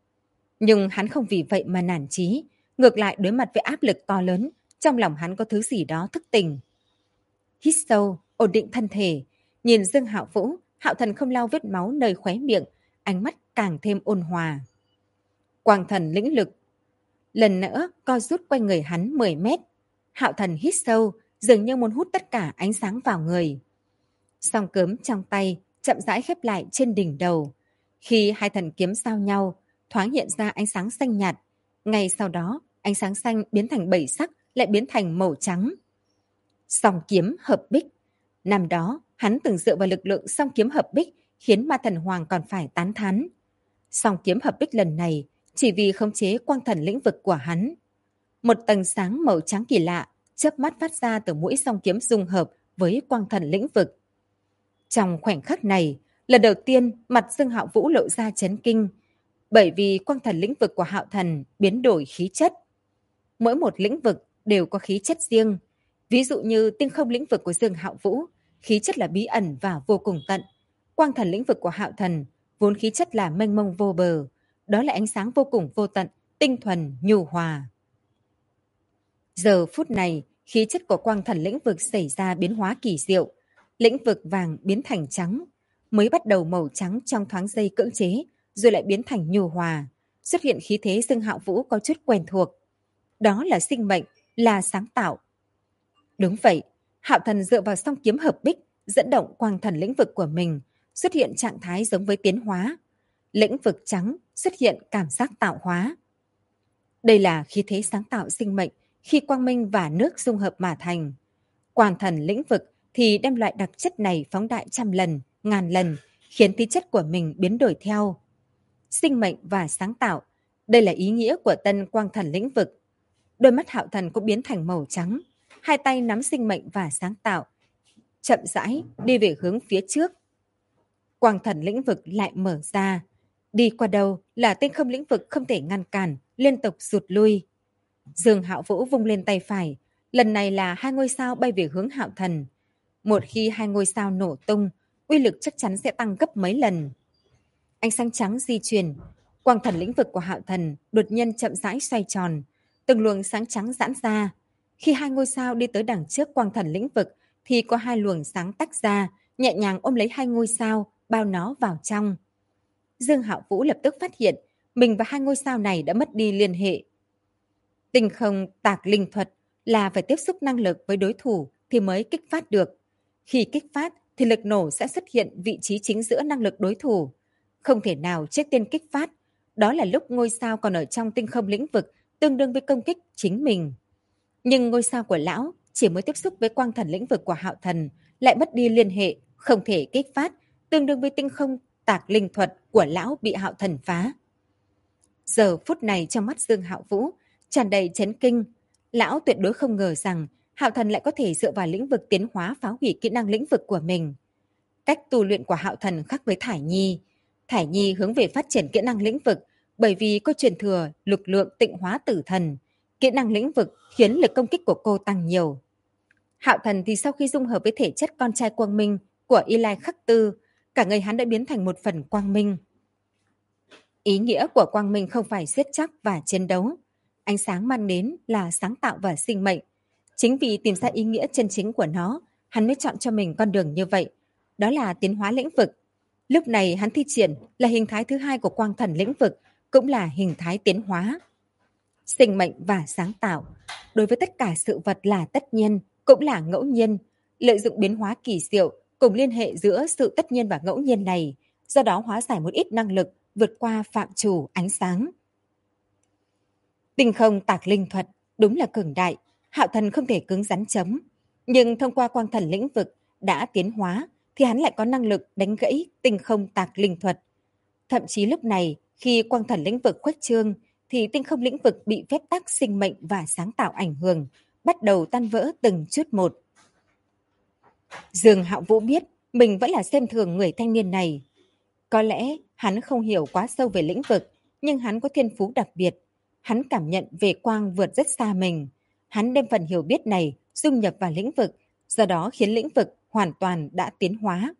Nhưng hắn không vì vậy mà nản chí, ngược lại đối mặt với áp lực to lớn, trong lòng hắn có thứ gì đó thức tỉnh. Hít sâu, ổn định thân thể, nhìn Dương Hạo Vũ, Hạo Thần không lau vết máu nơi khóe miệng, ánh mắt càng thêm ôn hòa. Quang thần lĩnh lực lần nữa co rút quanh người hắn 10 mét. Hạo Thần hít sâu, dường như muốn hút tất cả ánh sáng vào người. Song cớm trong tay chậm rãi khép lại trên đỉnh đầu. Khi hai thần kiếm giao nhau, thoáng hiện ra ánh sáng xanh nhạt. Ngay sau đó, ánh sáng xanh biến thành 7 sắc, lại biến thành màu trắng. Song kiếm hợp bích. Năm đó, hắn từng dựa vào lực lượng song kiếm hợp bích khiến ma thần hoàng còn phải tán thán. Song kiếm hợp bích lần này chỉ vì khống chế quang thần lĩnh vực của hắn. Một tầng sáng màu trắng kỳ lạ chớp mắt phát ra từ mũi song kiếm dung hợp với quang thần lĩnh vực. Trong khoảnh khắc này, lần đầu tiên mặt Dương Hạo Vũ lộ ra chấn kinh, bởi vì quang thần lĩnh vực của Hạo Thần biến đổi khí chất. Mỗi một lĩnh vực đều có khí chất riêng. Ví dụ như tinh không lĩnh vực của Dương Hạo Vũ, khí chất là bí ẩn và vô cùng tận. Quang thần lĩnh vực của Hạo Thần, vốn khí chất là mênh mông vô bờ. Đó là ánh sáng vô cùng vô tận, tinh thuần, nhu hòa. Giờ phút này, khí chất của quang thần lĩnh vực xảy ra biến hóa kỳ diệu. Lĩnh vực vàng biến thành trắng. Mới bắt đầu màu trắng trong thoáng giây cưỡng chế, rồi lại biến thành nhu hòa. Xuất hiện khí thế Dương Hạo Vũ có chút quen thuộc. Đó là sinh mệnh, là sáng tạo. Đúng vậy, Hạo Thần dựa vào song kiếm hợp bích, dẫn động quang thần lĩnh vực của mình, xuất hiện trạng thái giống với tiến hóa. Lĩnh vực trắng xuất hiện cảm giác tạo hóa. Đây là khí thế sáng tạo sinh mệnh khi quang minh và nước dung hợp mà thành. Quang thần lĩnh vực thì đem loại đặc chất này phóng đại trăm lần, ngàn lần, khiến tính chất của mình biến đổi theo. Sinh mệnh và sáng tạo, đây là ý nghĩa của tân quang thần lĩnh vực. Đôi mắt Hạo Thần cũng biến thành màu trắng, hai tay nắm sinh mệnh và sáng tạo, chậm rãi đi về hướng phía trước. Quang thần lĩnh vực lại mở ra, đi qua đâu là tinh không lĩnh vực không thể ngăn cản, liên tục rụt lui. Dương Hạo Vũ vung lên tay phải, lần này là hai ngôi sao bay về hướng Hạo Thần. Một khi hai ngôi sao nổ tung, uy lực chắc chắn sẽ tăng gấp mấy lần. Ánh sáng trắng di chuyển, quang thần lĩnh vực của Hạo Thần đột nhiên chậm rãi xoay tròn, từng luồng sáng trắng giãn ra. Khi hai ngôi sao đi tới đằng trước quang thần lĩnh vực thì có hai luồng sáng tách ra, nhẹ nhàng ôm lấy hai ngôi sao, bao nó vào trong. Dương Hạo Vũ lập tức phát hiện mình và hai ngôi sao này đã mất đi liên hệ. Tinh không tạc linh thuật là phải tiếp xúc năng lực với đối thủ thì mới kích phát được. Khi kích phát thì lực nổ sẽ xuất hiện vị trí chính giữa năng lực đối thủ. Không thể nào trước tiên kích phát, đó là lúc ngôi sao còn ở trong tinh không lĩnh vực tương đương với công kích chính mình. Nhưng ngôi sao của lão chỉ mới tiếp xúc với quang thần lĩnh vực của Hạo Thần, lại mất đi liên hệ, không thể kích phát, tương đương với tinh không tạc linh thuật của lão bị Hạo Thần phá. Giờ phút này trong mắt Dương Hạo Vũ tràn đầy chấn kinh, lão tuyệt đối không ngờ rằng Hạo Thần lại có thể dựa vào lĩnh vực tiến hóa phá hủy kỹ năng lĩnh vực của mình. Cách tu luyện của Hạo Thần khác với Thải Nhi. Thải Nhi hướng về phát triển kỹ năng lĩnh vực bởi vì có truyền thừa lực lượng tịnh hóa tử thần. Kỹ năng lĩnh vực khiến lực công kích của cô tăng nhiều. Hạo Thần thì sau khi dung hợp với thể chất con trai quang minh của Y Lai Khắc Tư, cả người hắn đã biến thành một phần quang minh. Ý nghĩa của quang minh không phải giết chóc và chiến đấu. Ánh sáng mang đến là sáng tạo và sinh mệnh. Chính vì tìm ra ý nghĩa chân chính của nó, hắn mới chọn cho mình con đường như vậy. Đó là tiến hóa lĩnh vực. Lúc này hắn thi triển là hình thái thứ hai của quang thần lĩnh vực, cũng là hình thái tiến hóa. Sinh mệnh và sáng tạo, đối với tất cả sự vật là tất nhiên, cũng là ngẫu nhiên. Lợi dụng biến hóa kỳ diệu cùng liên hệ giữa sự tất nhiên và ngẫu nhiên này, do đó hóa giải một ít năng lực vượt qua phạm trù ánh sáng. Tinh không tạc linh thuật đúng là cường đại, Hạo Thần không thể cứng rắn chống. Nhưng thông qua quang thần lĩnh vực đã tiến hóa thì hắn lại có năng lực đánh gãy tinh không tạc linh thuật. Thậm chí lúc này khi quang thần lĩnh vực khuếch trương thì tinh không lĩnh vực bị phép tắc sinh mệnh và sáng tạo ảnh hưởng, bắt đầu tan vỡ từng chút một. Dương Hạo Vũ biết mình vẫn là xem thường người thanh niên này. Có lẽ hắn không hiểu quá sâu về lĩnh vực, nhưng hắn có thiên phú đặc biệt. Hắn cảm nhận về quang vượt rất xa mình. Hắn đem phần hiểu biết này dung nhập vào lĩnh vực, do đó khiến lĩnh vực hoàn toàn đã tiến hóa.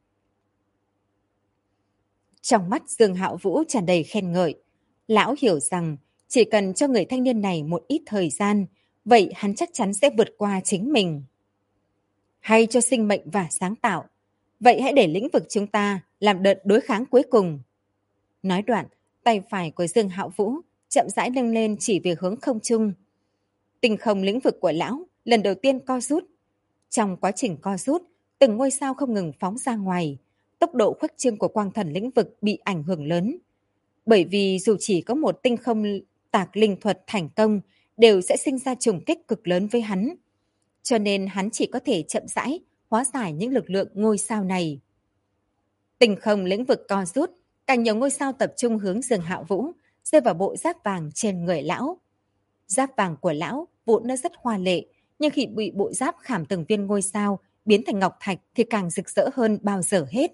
Trong mắt Dương Hạo Vũ tràn đầy khen ngợi. Lão hiểu rằng chỉ cần cho người thanh niên này một ít thời gian, vậy hắn chắc chắn sẽ vượt qua chính mình. Hay cho sinh mệnh và sáng tạo, vậy hãy để lĩnh vực chúng ta làm đợt đối kháng cuối cùng. Nói đoạn, tay phải của Dương Hạo Vũ chậm rãi nâng lên chỉ về hướng không trung. Tinh không lĩnh vực của lão lần đầu tiên co rút. Trong quá trình co rút, từng ngôi sao không ngừng phóng ra ngoài. Tốc độ khuếch trương của quang thần lĩnh vực bị ảnh hưởng lớn. Bởi vì dù chỉ có một tinh không tạc linh thuật thành công, đều sẽ sinh ra trùng kích cực lớn với hắn. Cho nên hắn chỉ có thể chậm rãi hóa giải những lực lượng ngôi sao này. Tinh không lĩnh vực co rút, càng nhiều ngôi sao tập trung hướng Dương Hạo Vũ, rơi vào bộ giáp vàng trên người lão. Giáp vàng của lão vốn nó rất hoa lệ, nhưng khi bị bộ giáp khảm từng viên ngôi sao biến thành ngọc thạch thì càng rực rỡ hơn bao giờ hết.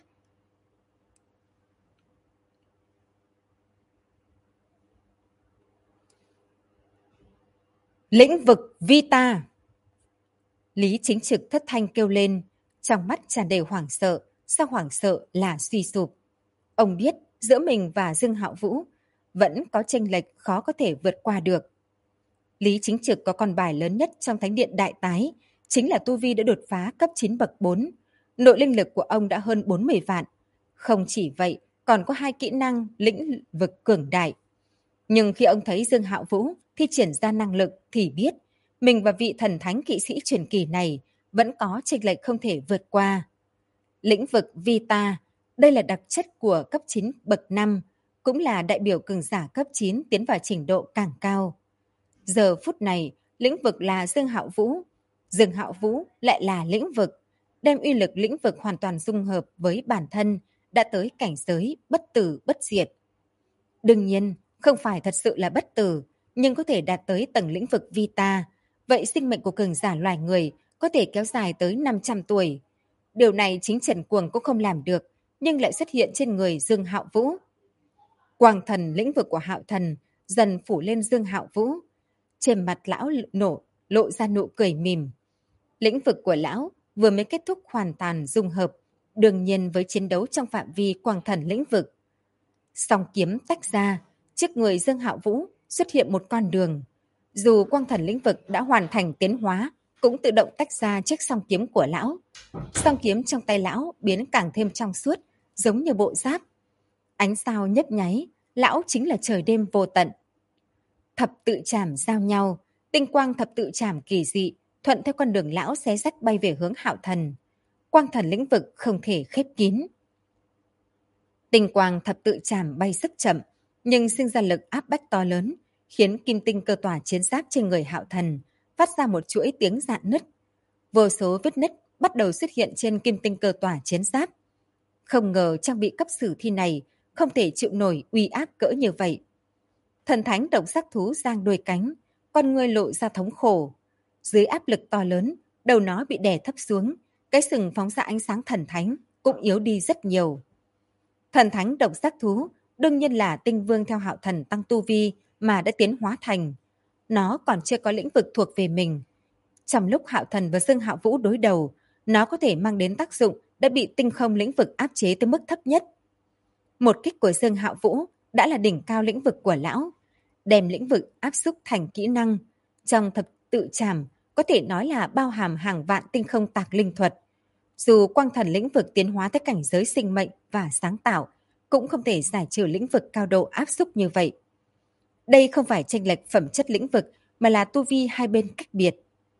Lĩnh vực Vita. Lý Chính Trực thất thanh kêu lên, trong mắt tràn đầy hoảng sợ, sao hoảng sợ là suy sụp. Ông biết giữa mình và Dương Hạo Vũ vẫn có chênh lệch khó có thể vượt qua được. Lý Chính Trực có con bài lớn nhất trong Thánh điện Đại Tái, chính là tu vi đã đột phá cấp 9 bậc 4. Nội linh lực của ông đã hơn 40 vạn. Không chỉ vậy, còn có 2 kỹ năng lĩnh vực cường đại. Nhưng khi ông thấy Dương Hạo Vũ thi triển ra năng lực thì biết mình và vị thần thánh kỵ sĩ truyền kỳ này vẫn có chênh lệch không thể vượt qua. Lĩnh vực Vita, đây là đặc chất của cấp 9 bậc 5, cũng là đại biểu cường giả cấp 9 tiến vào trình độ càng cao. Giờ phút này, lĩnh vực là Dương Hạo Vũ. Dương Hạo Vũ lại là lĩnh vực, đem uy lực lĩnh vực hoàn toàn dung hợp với bản thân, đã tới cảnh giới bất tử bất diệt. Đương nhiên, không phải thật sự là bất tử, nhưng có thể đạt tới tầng lĩnh vực Vita. Vậy sinh mệnh của cường giả loài người có thể kéo dài tới 500 tuổi. Điều này chính Trần Cuồng cũng không làm được, nhưng lại xuất hiện trên người Dương Hạo Vũ. Quang thần lĩnh vực của Hạo Thần dần phủ lên Dương Hạo Vũ. Trên mặt lão lộ ra nụ cười mỉm. Lĩnh vực của lão vừa mới kết thúc hoàn toàn dung hợp, đương nhiên với chiến đấu trong phạm vi quang thần lĩnh vực. Song kiếm tách ra, trước người Dương Hạo Vũ xuất hiện một con đường. Dù quang thần lĩnh vực đã hoàn thành tiến hóa, cũng tự động tách ra chiếc song kiếm của lão. Song kiếm trong tay lão biến càng thêm trong suốt, giống như bộ giáp. Ánh sao nhấp nháy, lão chính là trời đêm vô tận. Thập tự trảm giao nhau, tinh quang thập tự trảm kỳ dị, thuận theo con đường lão xé rách bay về hướng Hạo Thần. Quang thần lĩnh vực không thể khép kín. Tinh quang thập tự trảm bay rất chậm, nhưng sinh ra lực áp bách to lớn, khiến kim tinh cơ tỏa chiến giáp trên người Hạo Thần phát ra một chuỗi tiếng rạn nứt. Vô số vết nứt bắt đầu xuất hiện trên kim tinh cơ tỏa chiến giáp. Không ngờ trang bị cấp sử thi này không thể chịu nổi uy áp cỡ như vậy. Thần thánh độc giác thú giang đôi cánh, con ngươi lộ ra thống khổ. Dưới áp lực to lớn, đầu nó bị đè thấp xuống, cái sừng phóng ra ánh sáng thần thánh cũng yếu đi rất nhiều. Thần thánh độc giác thú đương nhiên là tinh vương theo Hạo Thần tăng tu vi mà đã tiến hóa thành. Nó còn chưa có lĩnh vực thuộc về mình. Trong lúc Hạo Thần và Dương Hạo Vũ đối đầu, nó có thể mang đến tác dụng đã bị tinh không lĩnh vực áp chế tới mức thấp nhất. Một kích của Dương Hạo Vũ đã là đỉnh cao lĩnh vực của lão, đem lĩnh vực áp xúc thành kỹ năng. Trong thập tự trảm có thể nói là bao hàm hàng vạn tinh không tạc linh thuật. Dù quang thần lĩnh vực tiến hóa tới cảnh giới sinh mệnh và sáng tạo, cũng không thể giải trừ lĩnh vực cao độ áp xúc như vậy. Đây không phải chênh lệch phẩm chất lĩnh vực, mà là tu vi hai bên cách biệt.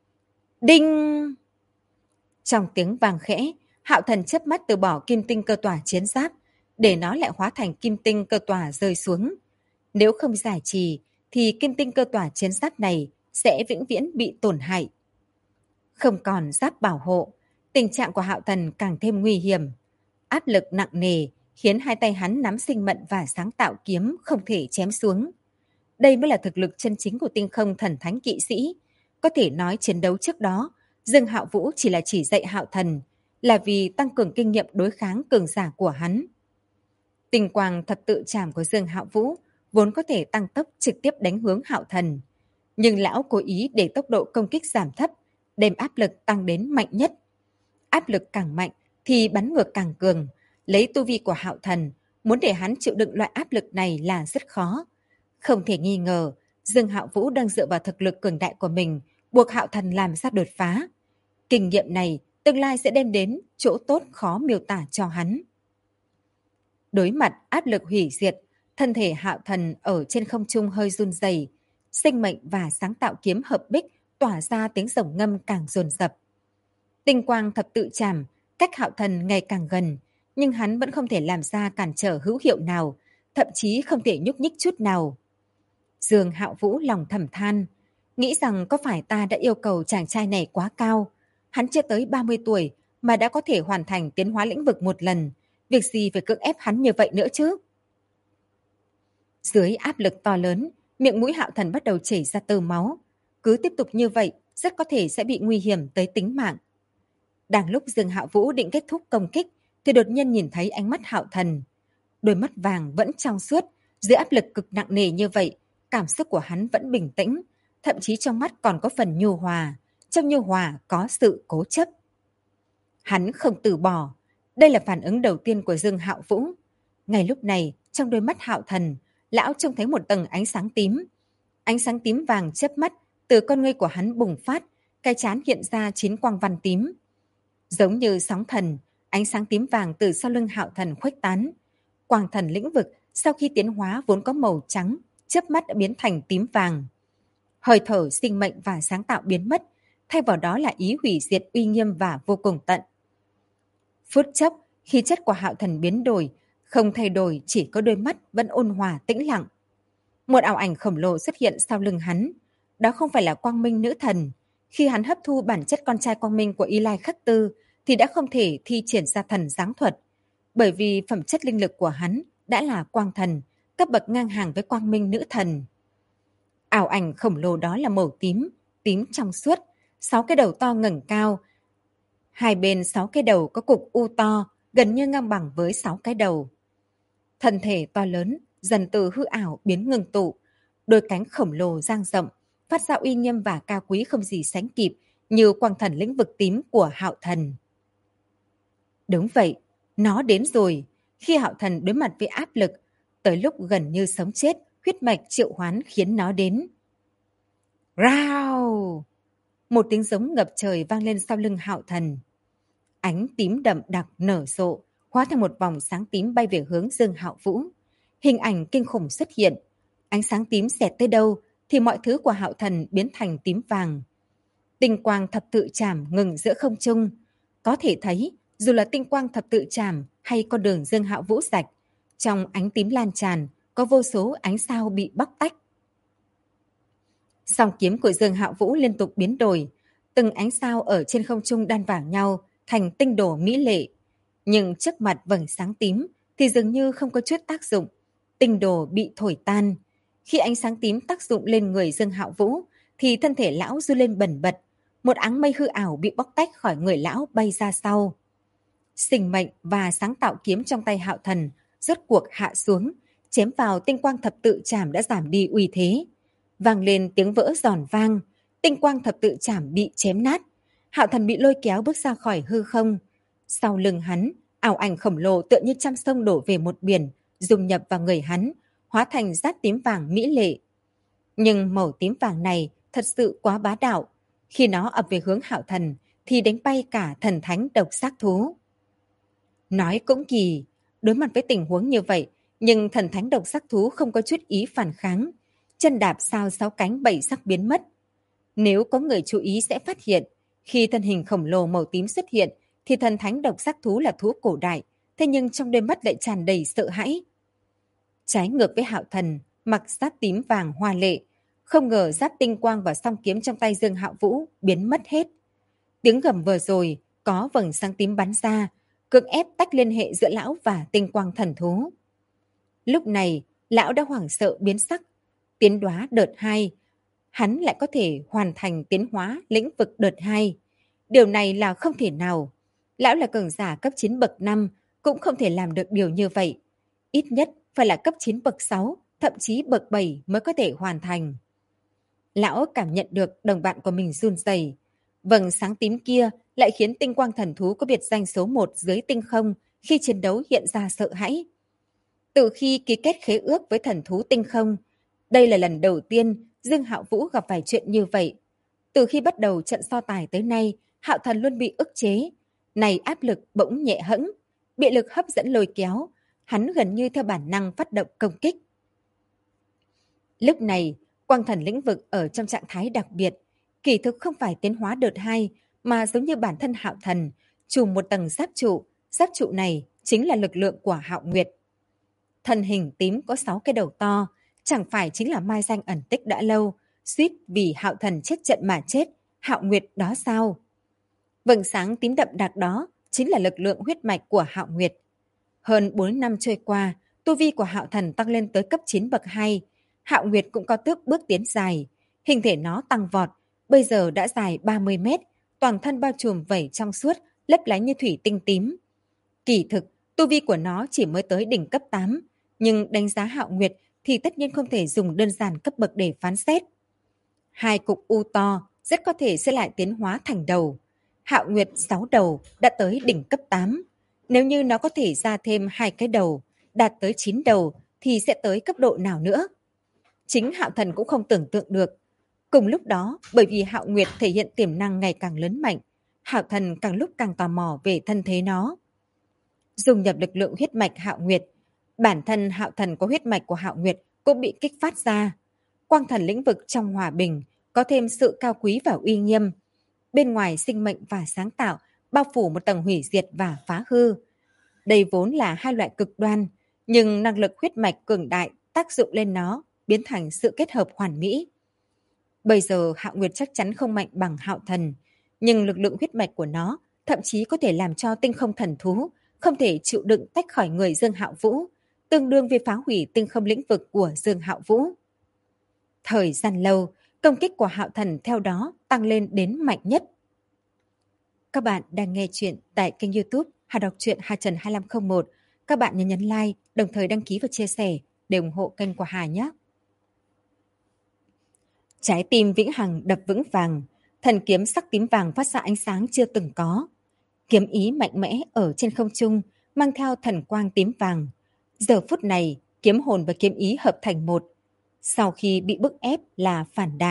Đinh! Trong tiếng vàng khẽ, Hạo Thần chớp mắt từ bỏ kim tinh cơ tỏa chiến giáp, để nó lại hóa thành kim tinh cơ tỏa rơi xuống. Nếu không giải trì, thì kim tinh cơ tỏa chiến giáp này sẽ vĩnh viễn bị tổn hại. Không còn giáp bảo hộ, tình trạng của Hạo Thần càng thêm nguy hiểm. Áp lực nặng nề khiến hai tay hắn nắm sinh mệnh và sáng tạo kiếm không thể chém xuống. Đây mới là thực lực chân chính của tinh không thần thánh kỵ sĩ. Có thể nói chiến đấu trước đó, Dương Hạo Vũ chỉ là chỉ dạy Hạo Thần, là vì tăng cường kinh nghiệm đối kháng cường giả của hắn. Tinh quang thập tự trảm của Dương Hạo Vũ vốn có thể tăng tốc trực tiếp đánh hướng Hạo Thần, nhưng lão cố ý để tốc độ công kích giảm thấp, đem áp lực tăng đến mạnh nhất. Áp lực càng mạnh thì bắn ngược càng cường. Lấy tu vi của Hạo Thần, muốn để hắn chịu đựng loại áp lực này là rất khó. Không thể nghi ngờ, Dương Hạo Vũ đang dựa vào thực lực cường đại của mình, buộc Hạo Thần làm ra đột phá. Kinh nghiệm này tương lai sẽ đem đến chỗ tốt khó miêu tả cho hắn. Đối mặt áp lực hủy diệt, thân thể Hạo Thần ở trên không trung hơi run rẩy, sinh mệnh và sáng tạo kiếm hợp bích tỏa ra tiếng rồng ngâm càng dồn dập. Tinh quang thập tự trảm cách Hạo Thần ngày càng gần, nhưng hắn vẫn không thể làm ra cản trở hữu hiệu nào, thậm chí không thể nhúc nhích chút nào. Dương Hạo Vũ lòng thầm than, nghĩ rằng có phải ta đã yêu cầu chàng trai này quá cao. Hắn chưa tới 30 tuổi mà đã có thể hoàn thành tiến hóa lĩnh vực một lần, việc gì phải cưỡng ép hắn như vậy nữa chứ? Dưới áp lực to lớn, miệng mũi Hạo Thần bắt đầu chảy ra tơ máu. Cứ tiếp tục như vậy, rất có thể sẽ bị nguy hiểm tới tính mạng. Đang lúc Dương Hạo Vũ định kết thúc công kích, thì đột nhiên nhìn thấy ánh mắt Hạo Thần. Đôi mắt vàng vẫn trong suốt, dưới áp lực cực nặng nề như vậy, cảm xúc của hắn vẫn bình tĩnh, thậm chí trong mắt còn có phần nhu hòa, trong nhu hòa có sự cố chấp. Hắn không từ bỏ, đây là phản ứng đầu tiên của Dương Hạo Vũ. Ngay lúc này, trong đôi mắt Hạo Thần, lão trông thấy một tầng ánh sáng tím. Ánh sáng tím vàng chớp mắt, từ con ngươi của hắn bùng phát, cái trán hiện ra 9 quang văn tím. Giống như sóng thần, ánh sáng tím vàng từ sau lưng Hạo Thần khuếch tán. Quang thần lĩnh vực sau khi tiến hóa vốn có màu trắng, chớp mắt đã biến thành tím vàng. Hơi thở sinh mệnh và sáng tạo biến mất, thay vào đó là ý hủy diệt uy nghiêm và vô cùng tận. Phút chốc, khí chất của Hạo Thần biến đổi, không thay đổi, chỉ có đôi mắt vẫn ôn hòa tĩnh lặng. Một ảo ảnh khổng lồ xuất hiện sau lưng hắn. Đó không phải là Quang Minh nữ thần. Khi hắn hấp thu bản chất con trai Quang Minh của Y Lai Khắc Tư, thì đã không thể thi triển ra thần giáng thuật. Bởi vì phẩm chất linh lực của hắn đã là quang thần, cấp bậc ngang hàng với Quang Minh nữ thần. Ảo ảnh khổng lồ đó là màu tím, tím trong suốt, 6 cái đầu to ngẩng cao. Hai bên 6 cái đầu có cục u to, gần như ngang bằng với 6 cái đầu. Thân thể to lớn, dần từ hư ảo biến ngưng tụ, đôi cánh khổng lồ dang rộng, phát ra uy nghiêm và cao quý không gì sánh kịp, như quang thần lĩnh vực tím của Hạo Thần. Đúng vậy, nó đến rồi. Khi Hạo Thần đối mặt với áp lực, tới lúc gần như sống chết, huyết mạch triệu hoán khiến nó đến. Rao! Một tiếng giống ngập trời vang lên sau lưng Hạo Thần. Ánh tím đậm đặc nở rộ, hóa thành một vòng sáng tím bay về hướng Dương Hạo Vũ. Hình ảnh kinh khủng xuất hiện. Ánh sáng tím xẹt tới đâu thì mọi thứ của Hạo Thần biến thành tím vàng. Tinh quang thập tự trảm ngừng giữa không trung. Có thể thấy, dù là tinh quang thập tự trảm hay con đường Dương Hạo Vũ rạch, trong ánh tím lan tràn có vô số ánh sao bị bóc tách. Song kiếm của Dương Hạo Vũ liên tục biến đổi, từng ánh sao ở trên không trung đan vào nhau thành tinh đồ mỹ lệ. Nhưng trước mặt vầng sáng tím thì dường như không có chút tác dụng, tinh đồ bị thổi tan. Khi ánh sáng tím tác dụng lên người Dương Hạo Vũ thì thân thể lão run lên bần bật, một áng mây hư ảo bị bóc tách khỏi người lão bay ra sau. Sinh mệnh và sáng tạo kiếm trong tay Hạo Thần rốt cuộc hạ xuống, chém vào tinh quang thập tự trảm đã giảm đi uy thế. Vang lên tiếng vỡ giòn vang, tinh quang thập tự trảm bị chém nát. Hạo Thần bị lôi kéo bước ra khỏi hư không. Sau lưng hắn, ảo ảnh khổng lồ tựa như trăm sông đổ về một biển, dung nhập vào người hắn, hóa thành dát tím vàng mỹ lệ. Nhưng màu tím vàng này thật sự quá bá đạo. Khi nó ập về hướng Hạo Thần thì đánh bay cả thần thánh độc xác thú. Nói cũng kỳ, đối mặt với tình huống như vậy, nhưng thần thánh độc sắc thú không có chút ý phản kháng. Chân đạp sao sáu cánh bảy sắc biến mất. Nếu có người chú ý sẽ phát hiện, khi thân hình khổng lồ màu tím xuất hiện, thì thần thánh độc sắc thú là thú cổ đại, thế nhưng trong đôi mắt lại tràn đầy sợ hãi. Trái ngược với Hạo Thần, mặc giáp tím vàng hoa lệ, không ngờ giáp tinh quang và song kiếm trong tay Dương Hạo Vũ biến mất hết. Tiếng gầm vừa rồi có vầng sáng tím bắn ra, cưỡng ép tách liên hệ giữa lão và tinh quang thần thú. Lúc này, lão đã hoảng sợ biến sắc. Tiến hóa đợt 2, hắn lại có thể hoàn thành tiến hóa lĩnh vực đợt 2. Điều này là không thể nào. Lão là cường giả cấp 9 bậc 5, cũng không thể làm được điều như vậy. Ít nhất phải là cấp 9 bậc 6, thậm chí bậc 7 mới có thể hoàn thành. Lão cảm nhận được đồng bạn của mình run rẩy. Vầng sáng tím kia lại khiến tinh quang thần thú có biệt danh số 1 dưới tinh không khi chiến đấu hiện ra sợ hãi. Từ khi ký kết khế ước với thần thú tinh không, đây là lần đầu tiên Dương Hạo Vũ gặp phải chuyện như vậy. Từ khi bắt đầu trận so tài tới nay, Hạo Thần luôn bị ức chế. Này áp lực bỗng nhẹ hẫng, bị lực hấp dẫn lôi kéo, hắn gần như theo bản năng phát động công kích. Lúc này, quang thần lĩnh vực ở trong trạng thái đặc biệt, kỳ thực không phải tiến hóa đợt 2, mà giống như bản thân Hạo Thần, trùm một tầng giáp trụ này chính là lực lượng của Hạo Nguyệt. Thân hình tím có 6 cái đầu to, chẳng phải chính là mai danh ẩn tích đã lâu, suýt vì Hạo Thần chết trận mà chết, Hạo Nguyệt đó sao? Vầng sáng tím đậm đặc đó chính là lực lượng huyết mạch của Hạo Nguyệt. Hơn 4 năm trôi qua, tu vi của Hạo Thần tăng lên tới cấp 9 bậc 2. Hạo Nguyệt cũng có bước tiến dài, hình thể nó tăng vọt, bây giờ đã dài 30 mét, toàn thân bao trùm vảy trong suốt, lấp lánh như thủy tinh tím. Kỳ thực, tu vi của nó chỉ mới tới đỉnh cấp 8, nhưng đánh giá Hạo Nguyệt thì tất nhiên không thể dùng đơn giản cấp bậc để phán xét. Hai cục u to rất có thể sẽ lại tiến hóa thành đầu. Hạo Nguyệt 6 đầu đã tới đỉnh cấp 8. Nếu như nó có thể ra thêm 2 cái đầu, đạt tới 9 đầu thì sẽ tới cấp độ nào nữa? Chính Hạo Thần cũng không tưởng tượng được. Cùng lúc đó, bởi vì Hạo Nguyệt thể hiện tiềm năng ngày càng lớn mạnh, Hạo Thần càng lúc càng tò mò về thân thế nó. Dùng nhập lực lượng huyết mạch Hạo Nguyệt, bản thân Hạo Thần có huyết mạch của Hạo Nguyệt cũng bị kích phát ra. Quang thần lĩnh vực trong hòa bình có thêm sự cao quý và uy nghiêm. Bên ngoài sinh mệnh và sáng tạo bao phủ một tầng hủy diệt và phá hư. Đây vốn là hai loại cực đoan, nhưng năng lực huyết mạch cường đại tác dụng lên nó biến thành sự kết hợp hoàn mỹ. Bây giờ Hạo Nguyệt chắc chắn không mạnh bằng Hạo Thần, nhưng lực lượng huyết mạch của nó thậm chí có thể làm cho tinh không thần thú không thể chịu đựng tách khỏi người Dương Hạo Vũ, tương đương với phá hủy tinh không lĩnh vực của Dương Hạo Vũ. Thời gian lâu, công kích của Hạo Thần theo đó tăng lên đến mạnh nhất. Các bạn đang nghe chuyện tại kênh YouTube Hà Đọc truyện Hà Trần 2501. Các bạn nhấn like, đồng thời đăng ký và chia sẻ để ủng hộ kênh của Hà nhé. Trái tim vĩnh hằng đập vững vàng, thần kiếm sắc tím vàng phát ra ánh sáng chưa từng có. Kiếm ý mạnh mẽ ở trên không trung, mang theo thần quang tím vàng. Giờ phút này, kiếm hồn và kiếm ý hợp thành một. Sau khi bị bức ép là phản đạn,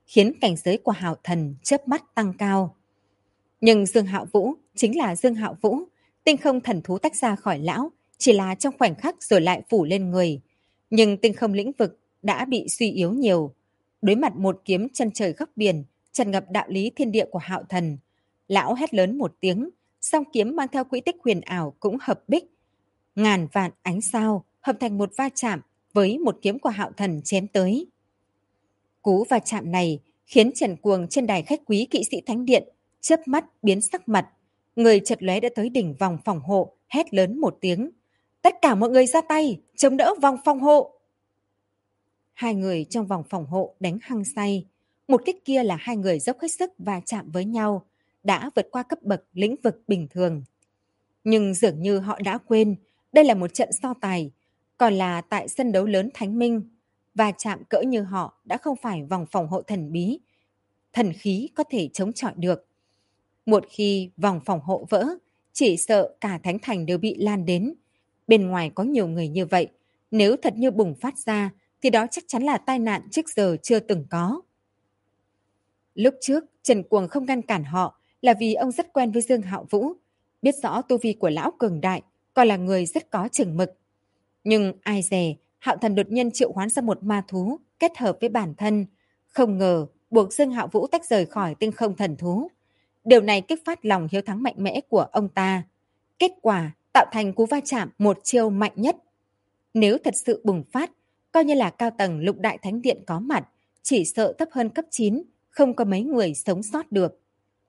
khiến cảnh giới của Hạo Thần chớp mắt tăng cao. Nhưng Dương Hạo Vũ chính là Dương Hạo Vũ, tinh không thần thú tách ra khỏi lão, chỉ là trong khoảnh khắc rồi lại phủ lên người. Nhưng tinh không lĩnh vực đã bị suy yếu nhiều. Đối mặt một kiếm chân trời góc biển, tràn ngập đạo lý thiên địa của Hạo Thần, lão hét lớn một tiếng, song kiếm mang theo quỹ tích huyền ảo cũng hợp bích. Ngàn vạn ánh sao hợp thành một va chạm với một kiếm của Hạo Thần chém tới. Cú va chạm này khiến Trần Cuồng trên đài khách quý kỵ sĩ thánh điện chớp mắt biến sắc mặt, người chợt lóe đã tới đỉnh vòng phòng hộ, hét lớn một tiếng: "Tất cả mọi người ra tay, chống đỡ vòng phòng hộ!" Hai người trong vòng phòng hộ đánh hăng say, một kích kia là hai người dốc hết sức va chạm với nhau, đã vượt qua cấp bậc lĩnh vực bình thường. Nhưng dường như họ đã quên, đây là một trận so tài, còn là tại sân đấu lớn Thánh Minh. Va chạm cỡ như họ đã không phải vòng phòng hộ thần bí, thần khí có thể chống chọi được. Một khi vòng phòng hộ vỡ, chỉ sợ cả Thánh Thành đều bị lan đến. Bên ngoài có nhiều người như vậy, nếu thật như bùng phát ra, thì đó chắc chắn là tai nạn trước giờ chưa từng có. Lúc trước, Trần Cuồng không ngăn cản họ là vì ông rất quen với Dương Hạo Vũ, biết rõ tu vi của lão cường đại, còn là người rất có chừng mực. Nhưng ai dè, Hạo Thần đột nhiên triệu hoán ra một ma thú kết hợp với bản thân, không ngờ buộc Dương Hạo Vũ tách rời khỏi tinh không thần thú. Điều này kích phát lòng hiếu thắng mạnh mẽ của ông ta. Kết quả tạo thành cú va chạm một chiêu mạnh nhất. Nếu thật sự bùng phát, coi như là cao tầng Lục Đại Thánh Điện có mặt, chỉ sợ thấp hơn cấp 9, không có mấy người sống sót được.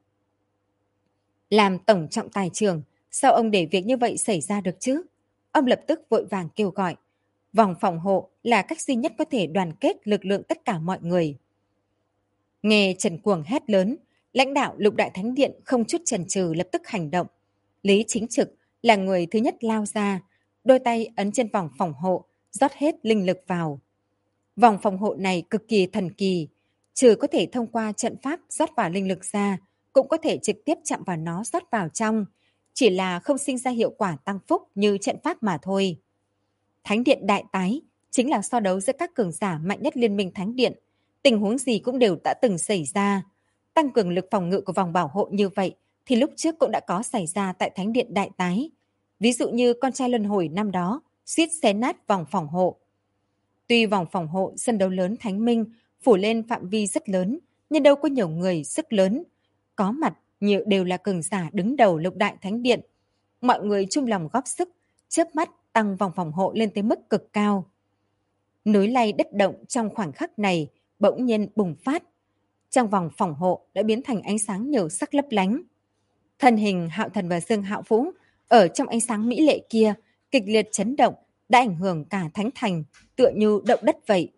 Làm tổng trọng tài trường, sao ông để việc như vậy xảy ra được chứ? Ông lập tức vội vàng kêu gọi. Vòng phòng hộ là cách duy nhất có thể đoàn kết lực lượng tất cả mọi người. Nghe Trần Cuồng hét lớn, lãnh đạo Lục Đại Thánh Điện không chút chần chừ lập tức hành động. Lý Chính Trực là người thứ nhất lao ra, đôi tay ấn trên vòng phòng hộ, rót hết linh lực vào. Vòng phòng hộ này cực kỳ thần kỳ, trừ có thể thông qua trận pháp rót vào linh lực ra, cũng có thể trực tiếp chạm vào nó rót vào trong, chỉ là không sinh ra hiệu quả tăng phúc như trận pháp mà thôi. Thánh Điện đại tái chính là so đấu giữa các cường giả mạnh nhất Liên minh Thánh Điện, tình huống gì cũng đều đã từng xảy ra. Tăng cường lực phòng ngự của vòng bảo hộ như vậy thì lúc trước cũng đã có xảy ra tại Thánh Điện đại tái. Ví dụ như con trai luân hồi năm đó, suýt xé nát vòng phòng hộ. Tuy vòng phòng hộ sân đấu lớn Thánh Minh phủ lên phạm vi rất lớn, nhưng đâu có nhiều người sức lớn. Có mặt nhiều đều là cường giả đứng đầu Lục Đại Thánh Điện. Mọi người chung lòng góp sức, chớp mắt tăng vòng phòng hộ lên tới mức cực cao. Núi lay đất động trong khoảnh khắc này bỗng nhiên bùng phát. Trong vòng phòng hộ đã biến thành ánh sáng nhiều sắc lấp lánh. Thân hình Hạo Thần và Dương Hạo Vũ ở trong ánh sáng mỹ lệ kia kịch liệt chấn động, đã ảnh hưởng cả Thánh Thành, tựa như động đất vậy.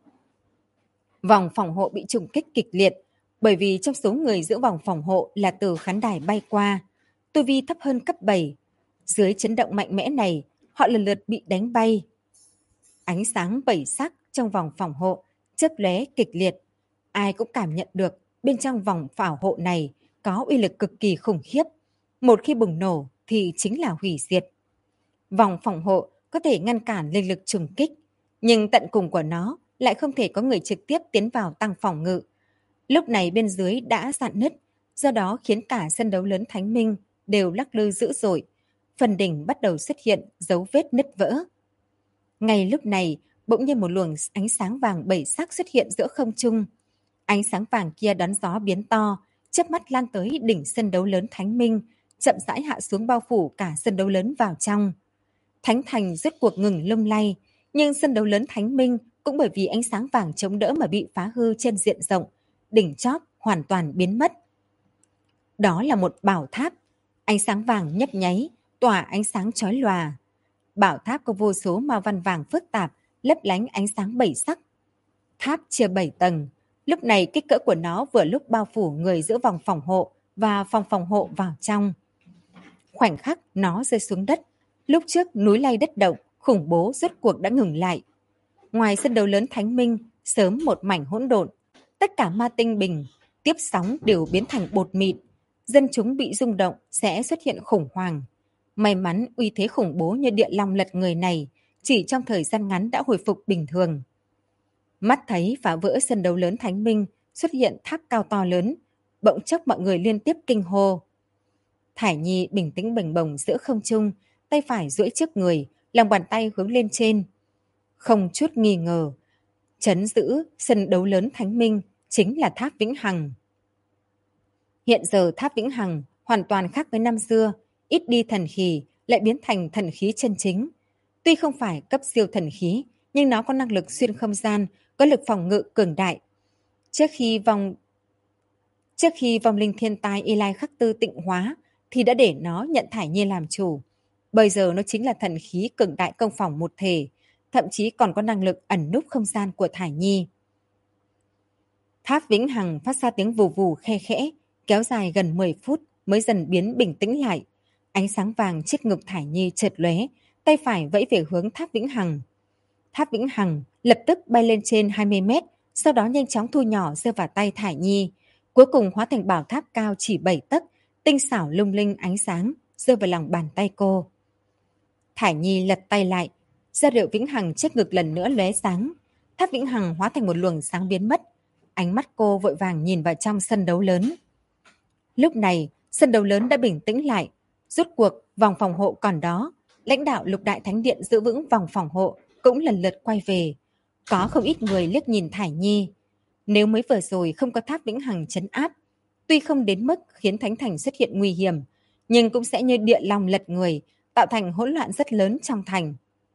Vòng phòng hộ bị trùng kích kịch liệt, bởi vì trong số người giữa vòng phòng hộ là từ khán đài bay qua, tu vi thấp hơn cấp 7. Dưới chấn động mạnh mẽ này, họ lần lượt bị đánh bay. Ánh sáng bảy sắc trong vòng phòng hộ chớp lóe kịch liệt. Ai cũng cảm nhận được bên trong vòng bảo hộ này có uy lực cực kỳ khủng khiếp. Một khi bùng nổ thì chính là hủy diệt. Vòng phòng hộ có thể ngăn cản linh lực trùng kích, nhưng tận cùng của nó lại không thể có người trực tiếp tiến vào tăng phòng ngự. Lúc này bên dưới đã rạn nứt, do đó khiến cả sân đấu lớn Thánh Minh đều lắc lư dữ dội. Phần đỉnh bắt đầu xuất hiện dấu vết nứt vỡ. Ngay lúc này, bỗng nhiên một luồng ánh sáng vàng bảy sắc xuất hiện giữa không trung. Ánh sáng vàng kia đón gió biến to, chớp mắt lan tới đỉnh sân đấu lớn Thánh Minh, chậm rãi hạ xuống bao phủ cả sân đấu lớn vào trong. Thánh Thành rốt cuộc ngừng lung lay, nhưng sân đấu lớn Thánh Minh cũng bởi vì ánh sáng vàng chống đỡ mà bị phá hư trên diện rộng, đỉnh chóp hoàn toàn biến mất. Đó là một bảo tháp, ánh sáng vàng nhấp nháy, tỏa ánh sáng chói lòa. Bảo tháp có vô số màu văn vàng phức tạp, lấp lánh ánh sáng bảy sắc. Tháp chia 7 tầng, lúc này kích cỡ của nó vừa lúc bao phủ người giữa vòng phòng hộ và phòng phòng hộ vào trong. Khoảnh khắc nó rơi xuống đất, lúc trước núi lay đất động, khủng bố rốt cuộc đã ngừng lại. Ngoài sân đấu lớn Thánh Minh, sớm một mảnh hỗn độn, tất cả ma tinh bình, tiếp sóng đều biến thành bột mịn. Dân chúng bị rung động sẽ xuất hiện khủng hoảng. May mắn uy thế khủng bố như địa long lật người này chỉ trong thời gian ngắn đã hồi phục bình thường. Mắt thấy phá vỡ sân đấu lớn Thánh Minh xuất hiện tháp cao to lớn, bỗng chốc mọi người liên tiếp kinh hô. Thải Nhi bình tĩnh bềnh bồng giữa không trung, tay phải duỗi trước người, lòng bàn tay hướng lên trên. Không chút nghi ngờ, trấn giữ sân đấu lớn Thánh Minh chính là tháp Vĩnh Hằng. Hiện giờ tháp Vĩnh Hằng hoàn toàn khác với năm xưa, ít đi thần khí, lại biến thành thần khí chân chính. Tuy không phải cấp siêu thần khí, nhưng nó có năng lực xuyên không gian, có lực phòng ngự cường đại. Trước khi vong linh thiên tai Y Lai Khắc Tư tịnh hóa, thì đã để nó nhận Thải Nhi làm chủ. Bây giờ nó chính là thần khí cường đại công phòng một thể, thậm chí còn có năng lực ẩn núp không gian của Thải Nhi. Tháp Vĩnh Hằng phát ra tiếng vù vù khe khẽ, kéo dài gần 10 phút mới dần biến bình tĩnh lại. Ánh sáng vàng chiếc ngực Thải Nhi chợt lóe, tay phải vẫy về hướng tháp Vĩnh Hằng. Tháp Vĩnh Hằng lập tức bay lên trên 20 mét, sau đó nhanh chóng thu nhỏ rơi vào tay Thải Nhi. Cuối cùng hóa thành bảo tháp cao chỉ 7 tấc, tinh xảo lung linh ánh sáng, rơi vào lòng bàn tay cô. Thải Nhi lật tay lại, ra điệu Vĩnh Hằng chiếc ngực lần nữa lóe sáng. Tháp Vĩnh Hằng hóa thành một luồng sáng biến mất. Ánh mắt cô vội vàng nhìn vào trong sân đấu lớn. Lúc này, sân đấu lớn đã bình tĩnh lại. Rốt cuộc, vòng phòng hộ còn đó. Lãnh đạo Lục Đại Thánh Điện giữ vững vòng phòng hộ cũng lần lượt quay về. Có không ít người liếc nhìn Thải Nhi. Nếu mới vừa rồi không có tháp Vĩnh Hằng trấn áp, tuy không đến mức khiến Thánh Thành xuất hiện nguy hiểm, nhưng cũng sẽ như địa long lật người, tạo thành hỗn loạn rất lớn trong thành.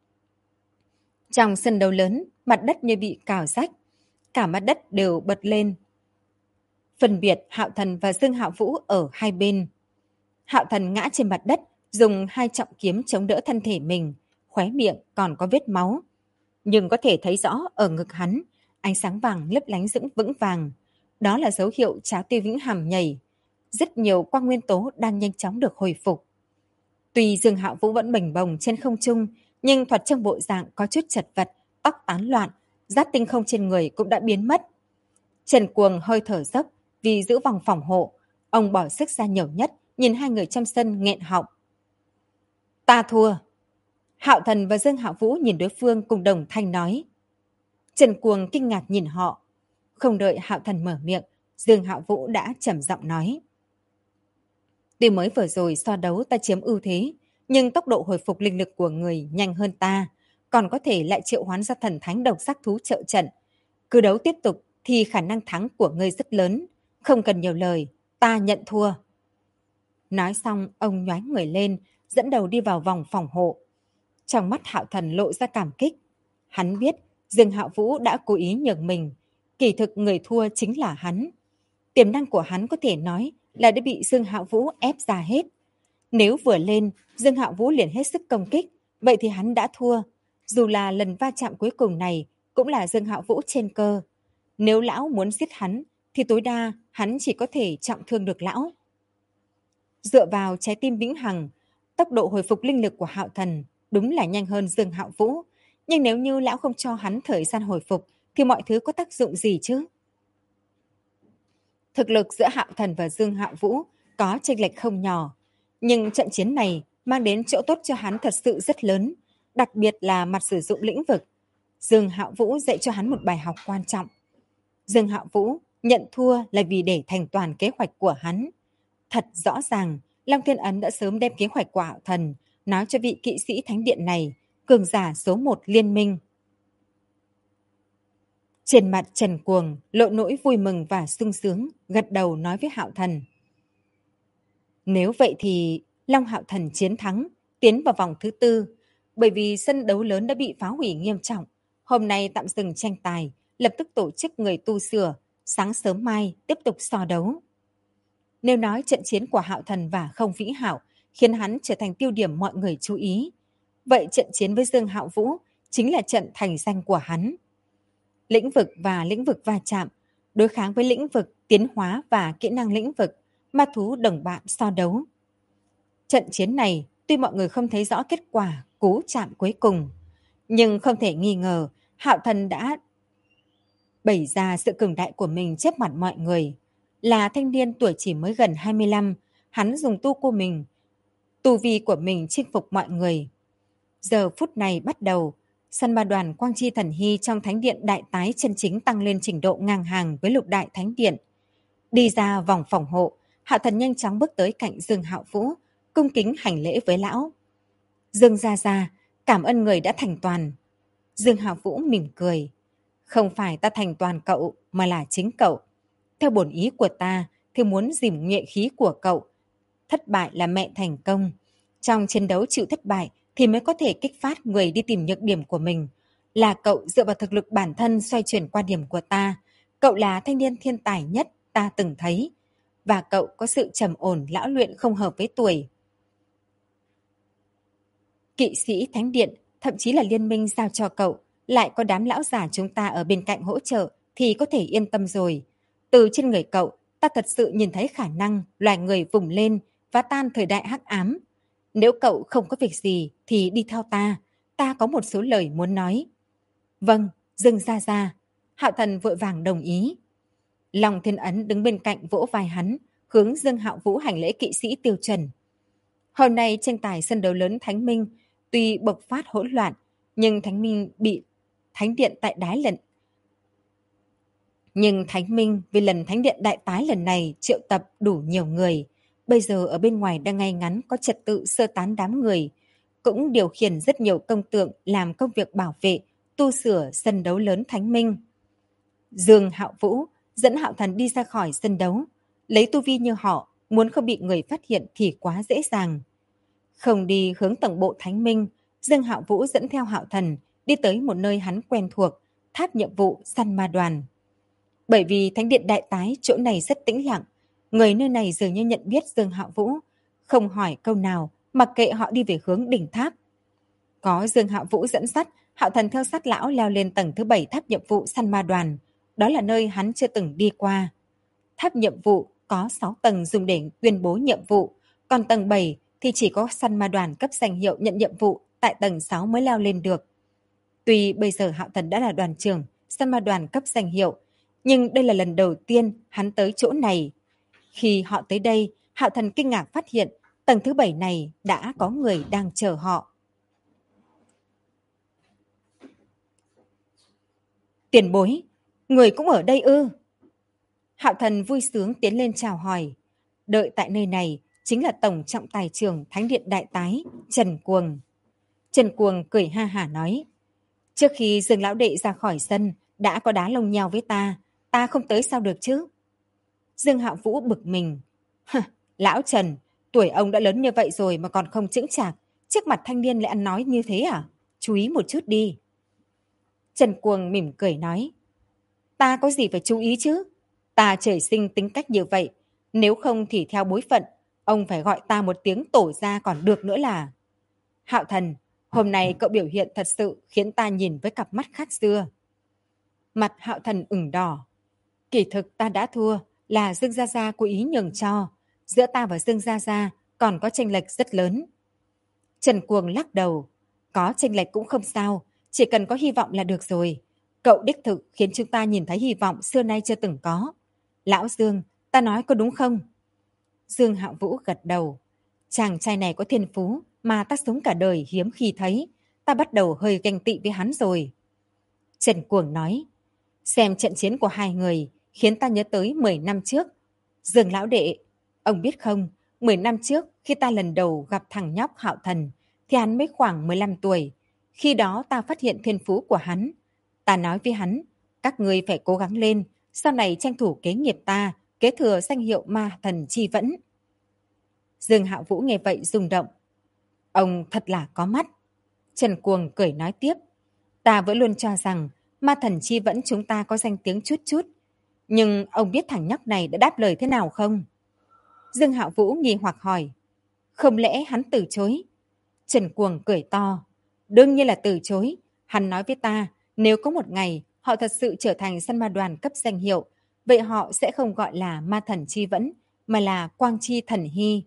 Trong sân đấu lớn, mặt đất như bị cào rách. Cả mặt đất đều bật lên. Phân biệt Hạo Thần và Dương Hạo Vũ ở hai bên. Hạo Thần ngã trên mặt đất, dùng 2 trọng kiếm chống đỡ thân thể mình, khóe miệng còn có vết máu. Nhưng có thể thấy rõ ở ngực hắn, ánh sáng vàng lấp lánh vững vàng. Đó là dấu hiệu Tráo Tiêu Vĩnh Hàm nhảy. Rất nhiều quang nguyên tố đang nhanh chóng được hồi phục. Tuy Dương Hạo Vũ vẫn bềnh bồng trên không trung, nhưng thoạt trông bộ dạng có chút chật vật, tóc tán loạn, giáp tinh không trên người cũng đã biến mất. Trần Cuồng hơi thở dốc, vì giữ vòng phòng hộ, ông bỏ sức ra nhiều nhất, nhìn hai người trong sân nghẹn họng. Ta thua. Hạo Thần và Dương Hạo Vũ nhìn đối phương cùng đồng thanh nói. Trần Cuồng kinh ngạc nhìn họ. Không đợi Hạo Thần mở miệng, Dương Hạo Vũ đã trầm giọng nói. Tuy mới vừa rồi so đấu ta chiếm ưu thế, nhưng tốc độ hồi phục linh lực của người nhanh hơn ta, còn có thể lại triệu hoán ra thần thánh độc sắc thú trợ trận. Cứ đấu tiếp tục thì khả năng thắng của ngươi rất lớn. Không cần nhiều lời, ta nhận thua. Nói xong, ông nhoáng người lên, dẫn đầu đi vào vòng phòng hộ. Trong mắt Hạo Thần lộ ra cảm kích. Hắn biết Dương Hạo Vũ đã cố ý nhường mình. Kỳ thực người thua chính là hắn. Tiềm năng của hắn có thể nói là đã bị Dương Hạo Vũ ép ra hết. Nếu vừa lên, Dương Hạo Vũ liền hết sức công kích, vậy thì hắn đã thua. Dù là lần va chạm cuối cùng này cũng là Dương Hạo Vũ trên cơ. Nếu lão muốn giết hắn, thì tối đa hắn chỉ có thể trọng thương được lão. Dựa vào trái tim vĩnh hằng, tốc độ hồi phục linh lực của Hạo Thần đúng là nhanh hơn Dương Hạo Vũ. Nhưng nếu như lão không cho hắn thời gian hồi phục, thì mọi thứ có tác dụng gì chứ? Thực lực giữa Hạo Thần và Dương Hạo Vũ có chênh lệch không nhỏ. Nhưng trận chiến này mang đến chỗ tốt cho hắn thật sự rất lớn, đặc biệt là mặt sử dụng lĩnh vực. Dương Hạo Vũ dạy cho hắn một bài học quan trọng. Dương Hạo Vũ nhận thua là vì để thành toàn kế hoạch của hắn. Thật rõ ràng, Long Thiên Ấn đã sớm đem kế hoạch của Hạo Thần nói cho vị kỵ sĩ thánh điện này, cường giả số 1 liên minh. Trên mặt Trần Cuồng lộ nỗi vui mừng và sung sướng, gật đầu nói với Hạo Thần. Nếu vậy thì Long Hạo Thần chiến thắng, tiến vào vòng thứ 4, bởi vì sân đấu lớn đã bị phá hủy nghiêm trọng. Hôm nay tạm dừng tranh tài, lập tức tổ chức người tu sửa, sáng sớm mai tiếp tục so đấu. Nếu nói trận chiến của Hạo Thần và Không Vĩ Hạo khiến hắn trở thành tiêu điểm mọi người chú ý, vậy trận chiến với Dương Hạo Vũ chính là trận thành danh của hắn. Lĩnh vực và lĩnh vực va chạm, đối kháng với lĩnh vực tiến hóa và kỹ năng lĩnh vực, ma thú đồng bạn so đấu. Trận chiến này tuy mọi người không thấy rõ kết quả cú chạm cuối cùng, nhưng không thể nghi ngờ Hạo Thần đã bày ra sự cường đại của mình trước mặt mọi người. Là thanh niên tuổi chỉ mới gần 25, hắn dùng tu vi của mình chinh phục mọi người. Giờ phút này bắt đầu, Săn ma đoàn Quang Chi Thần Hy trong Thánh điện Đại Tái chân chính tăng lên trình độ ngang hàng với Lục Đại Thánh điện. Đi ra vòng phòng hộ, Hạo Thần nhanh chóng bước tới cạnh Dương Hạo Vũ, cung kính hành lễ với lão. Dương gia gia, cảm ơn người đã thành toàn. Dương Hạo Vũ mỉm cười. Không phải ta thành toàn cậu, mà là chính cậu. Theo bổn ý của ta, thì muốn dìm nhuệ khí của cậu. Thất bại là mẹ thành công. Trong chiến đấu chịu thất bại thì mới có thể kích phát người đi tìm nhược điểm của mình. Là cậu dựa vào thực lực bản thân xoay chuyển quan điểm của ta. Cậu là thanh niên thiên tài nhất ta từng thấy. Và cậu có sự trầm ổn lão luyện không hợp với tuổi. Kỵ sĩ Thánh Điện, thậm chí là liên minh giao cho cậu, lại có đám lão già chúng ta ở bên cạnh hỗ trợ thì có thể yên tâm rồi. Từ trên người cậu, ta thật sự nhìn thấy khả năng loài người vùng lên phá tan thời đại hắc ám. Nếu cậu không có việc gì thì đi theo ta có một số lời muốn nói. Vâng, Dương gia gia. Hạo Thần vội vàng đồng ý. Long Thiên Ấn đứng bên cạnh vỗ vai hắn, hướng Dương Hạo Vũ hành lễ kỵ sĩ tiêu chuẩn. Hôm nay tranh tài sân đấu lớn Thánh Minh tuy bộc phát hỗn loạn, nhưng Thánh Minh bị Thánh Điện tại đái lần. Nhưng Thánh Minh vì lần Thánh Điện đại tái lần này triệu tập đủ nhiều người. Bây giờ ở bên ngoài đang ngay ngắn có trật tự sơ tán đám người. Cũng điều khiển rất nhiều công tượng làm công việc bảo vệ, tu sửa sân đấu lớn Thánh Minh. Dương Hạo Vũ dẫn Hạo Thần đi ra khỏi sân đấu. Lấy tu vi như họ, muốn không bị người phát hiện thì quá dễ dàng. Không đi hướng tổng bộ Thánh Minh, Dương Hạo Vũ dẫn theo Hạo Thần đi tới một nơi hắn quen thuộc, tháp nhiệm vụ săn ma đoàn. Bởi vì Thánh điện đại tái chỗ này rất tĩnh lặng, người nơi này dường như nhận biết Dương Hạo Vũ, không hỏi câu nào, mặc kệ họ đi về hướng đỉnh tháp. Có Dương Hạo Vũ dẫn dắt, Hạo Thần theo sát lão leo lên tầng thứ 7 tháp nhiệm vụ săn ma đoàn. Đó là nơi hắn chưa từng đi qua. Tháp nhiệm vụ có 6 tầng dùng để tuyên bố nhiệm vụ, còn tầng 7 thì chỉ có săn ma đoàn cấp danh hiệu nhận nhiệm vụ tại tầng 6 mới leo lên được. Tuy bây giờ Hạo Thần đã là đoàn trưởng, săn ma đoàn cấp danh hiệu, nhưng đây là lần đầu tiên hắn tới chỗ này. Khi họ tới đây, Hạo Thần kinh ngạc phát hiện tầng thứ 7 này đã có người đang chờ họ. Tiền bối, người cũng ở đây ư? Hạo Thần vui sướng tiến lên chào hỏi. Đợi tại nơi này chính là Tổng trọng tài trưởng Thánh điện Đại Tái, Trần Cuồng. Trần Cuồng cười ha hả nói, trước khi Dương lão đệ ra khỏi sân, đã có đá lông nheo với ta không tới sao được chứ? Dương Hạo Vũ bực mình. Lão Trần, tuổi ông đã lớn như vậy rồi mà còn không chững chạc, trước mặt thanh niên lại ăn nói như thế à? Chú ý một chút đi. Trần Cuồng mỉm cười nói, ta có gì phải chú ý chứ? Ta trời sinh tính cách như vậy, nếu không thì theo bối phận, ông phải gọi ta một tiếng tổ ra còn được nữa là. Hạo Thần, hôm nay cậu biểu hiện thật sự khiến ta nhìn với cặp mắt khác xưa. Mặt Hạo Thần ửng đỏ. Kỳ thực ta đã thua, là Dương Gia Gia cố ý nhường cho. Giữa ta và Dương Gia Gia còn có chênh lệch rất lớn. Trần Cuồng lắc đầu. Có chênh lệch cũng không sao, chỉ cần có hy vọng là được rồi. Cậu đích thực khiến chúng ta nhìn thấy hy vọng xưa nay chưa từng có. Lão Dương, ta nói có đúng không? Dương Hạo Vũ gật đầu. Chàng trai này có thiên phú mà ta sống cả đời hiếm khi thấy. Ta bắt đầu hơi ganh tị với hắn rồi. Trần Cuồng nói, xem trận chiến của hai người khiến ta nhớ tới 10 năm trước. Dương lão đệ, ông biết không, 10 năm trước khi ta lần đầu gặp thằng nhóc Hạo Thần thì hắn mới khoảng 15 tuổi. Khi đó ta phát hiện thiên phú của hắn. Ta nói với hắn, các ngươi phải cố gắng lên, sau này tranh thủ kế nghiệp ta, kế thừa danh hiệu ma thần chi vẫn. Dương Hạo Vũ nghe vậy rung động. Ông thật là có mắt. Trần Cuồng cười nói tiếp, ta vẫn luôn cho rằng ma thần chi vẫn chúng ta có danh tiếng chút chút. Nhưng ông biết thằng nhóc này đã đáp lời thế nào không? Dương Hạo Vũ nghi hoặc hỏi, không lẽ hắn từ chối? Trần Cuồng cười to, đương nhiên là từ chối. Hắn nói với ta, nếu có một ngày họ thật sự trở thành săn ma đoàn cấp danh hiệu, vậy họ sẽ không gọi là ma thần chi vẫn, mà là Quang Chi Thần Hy.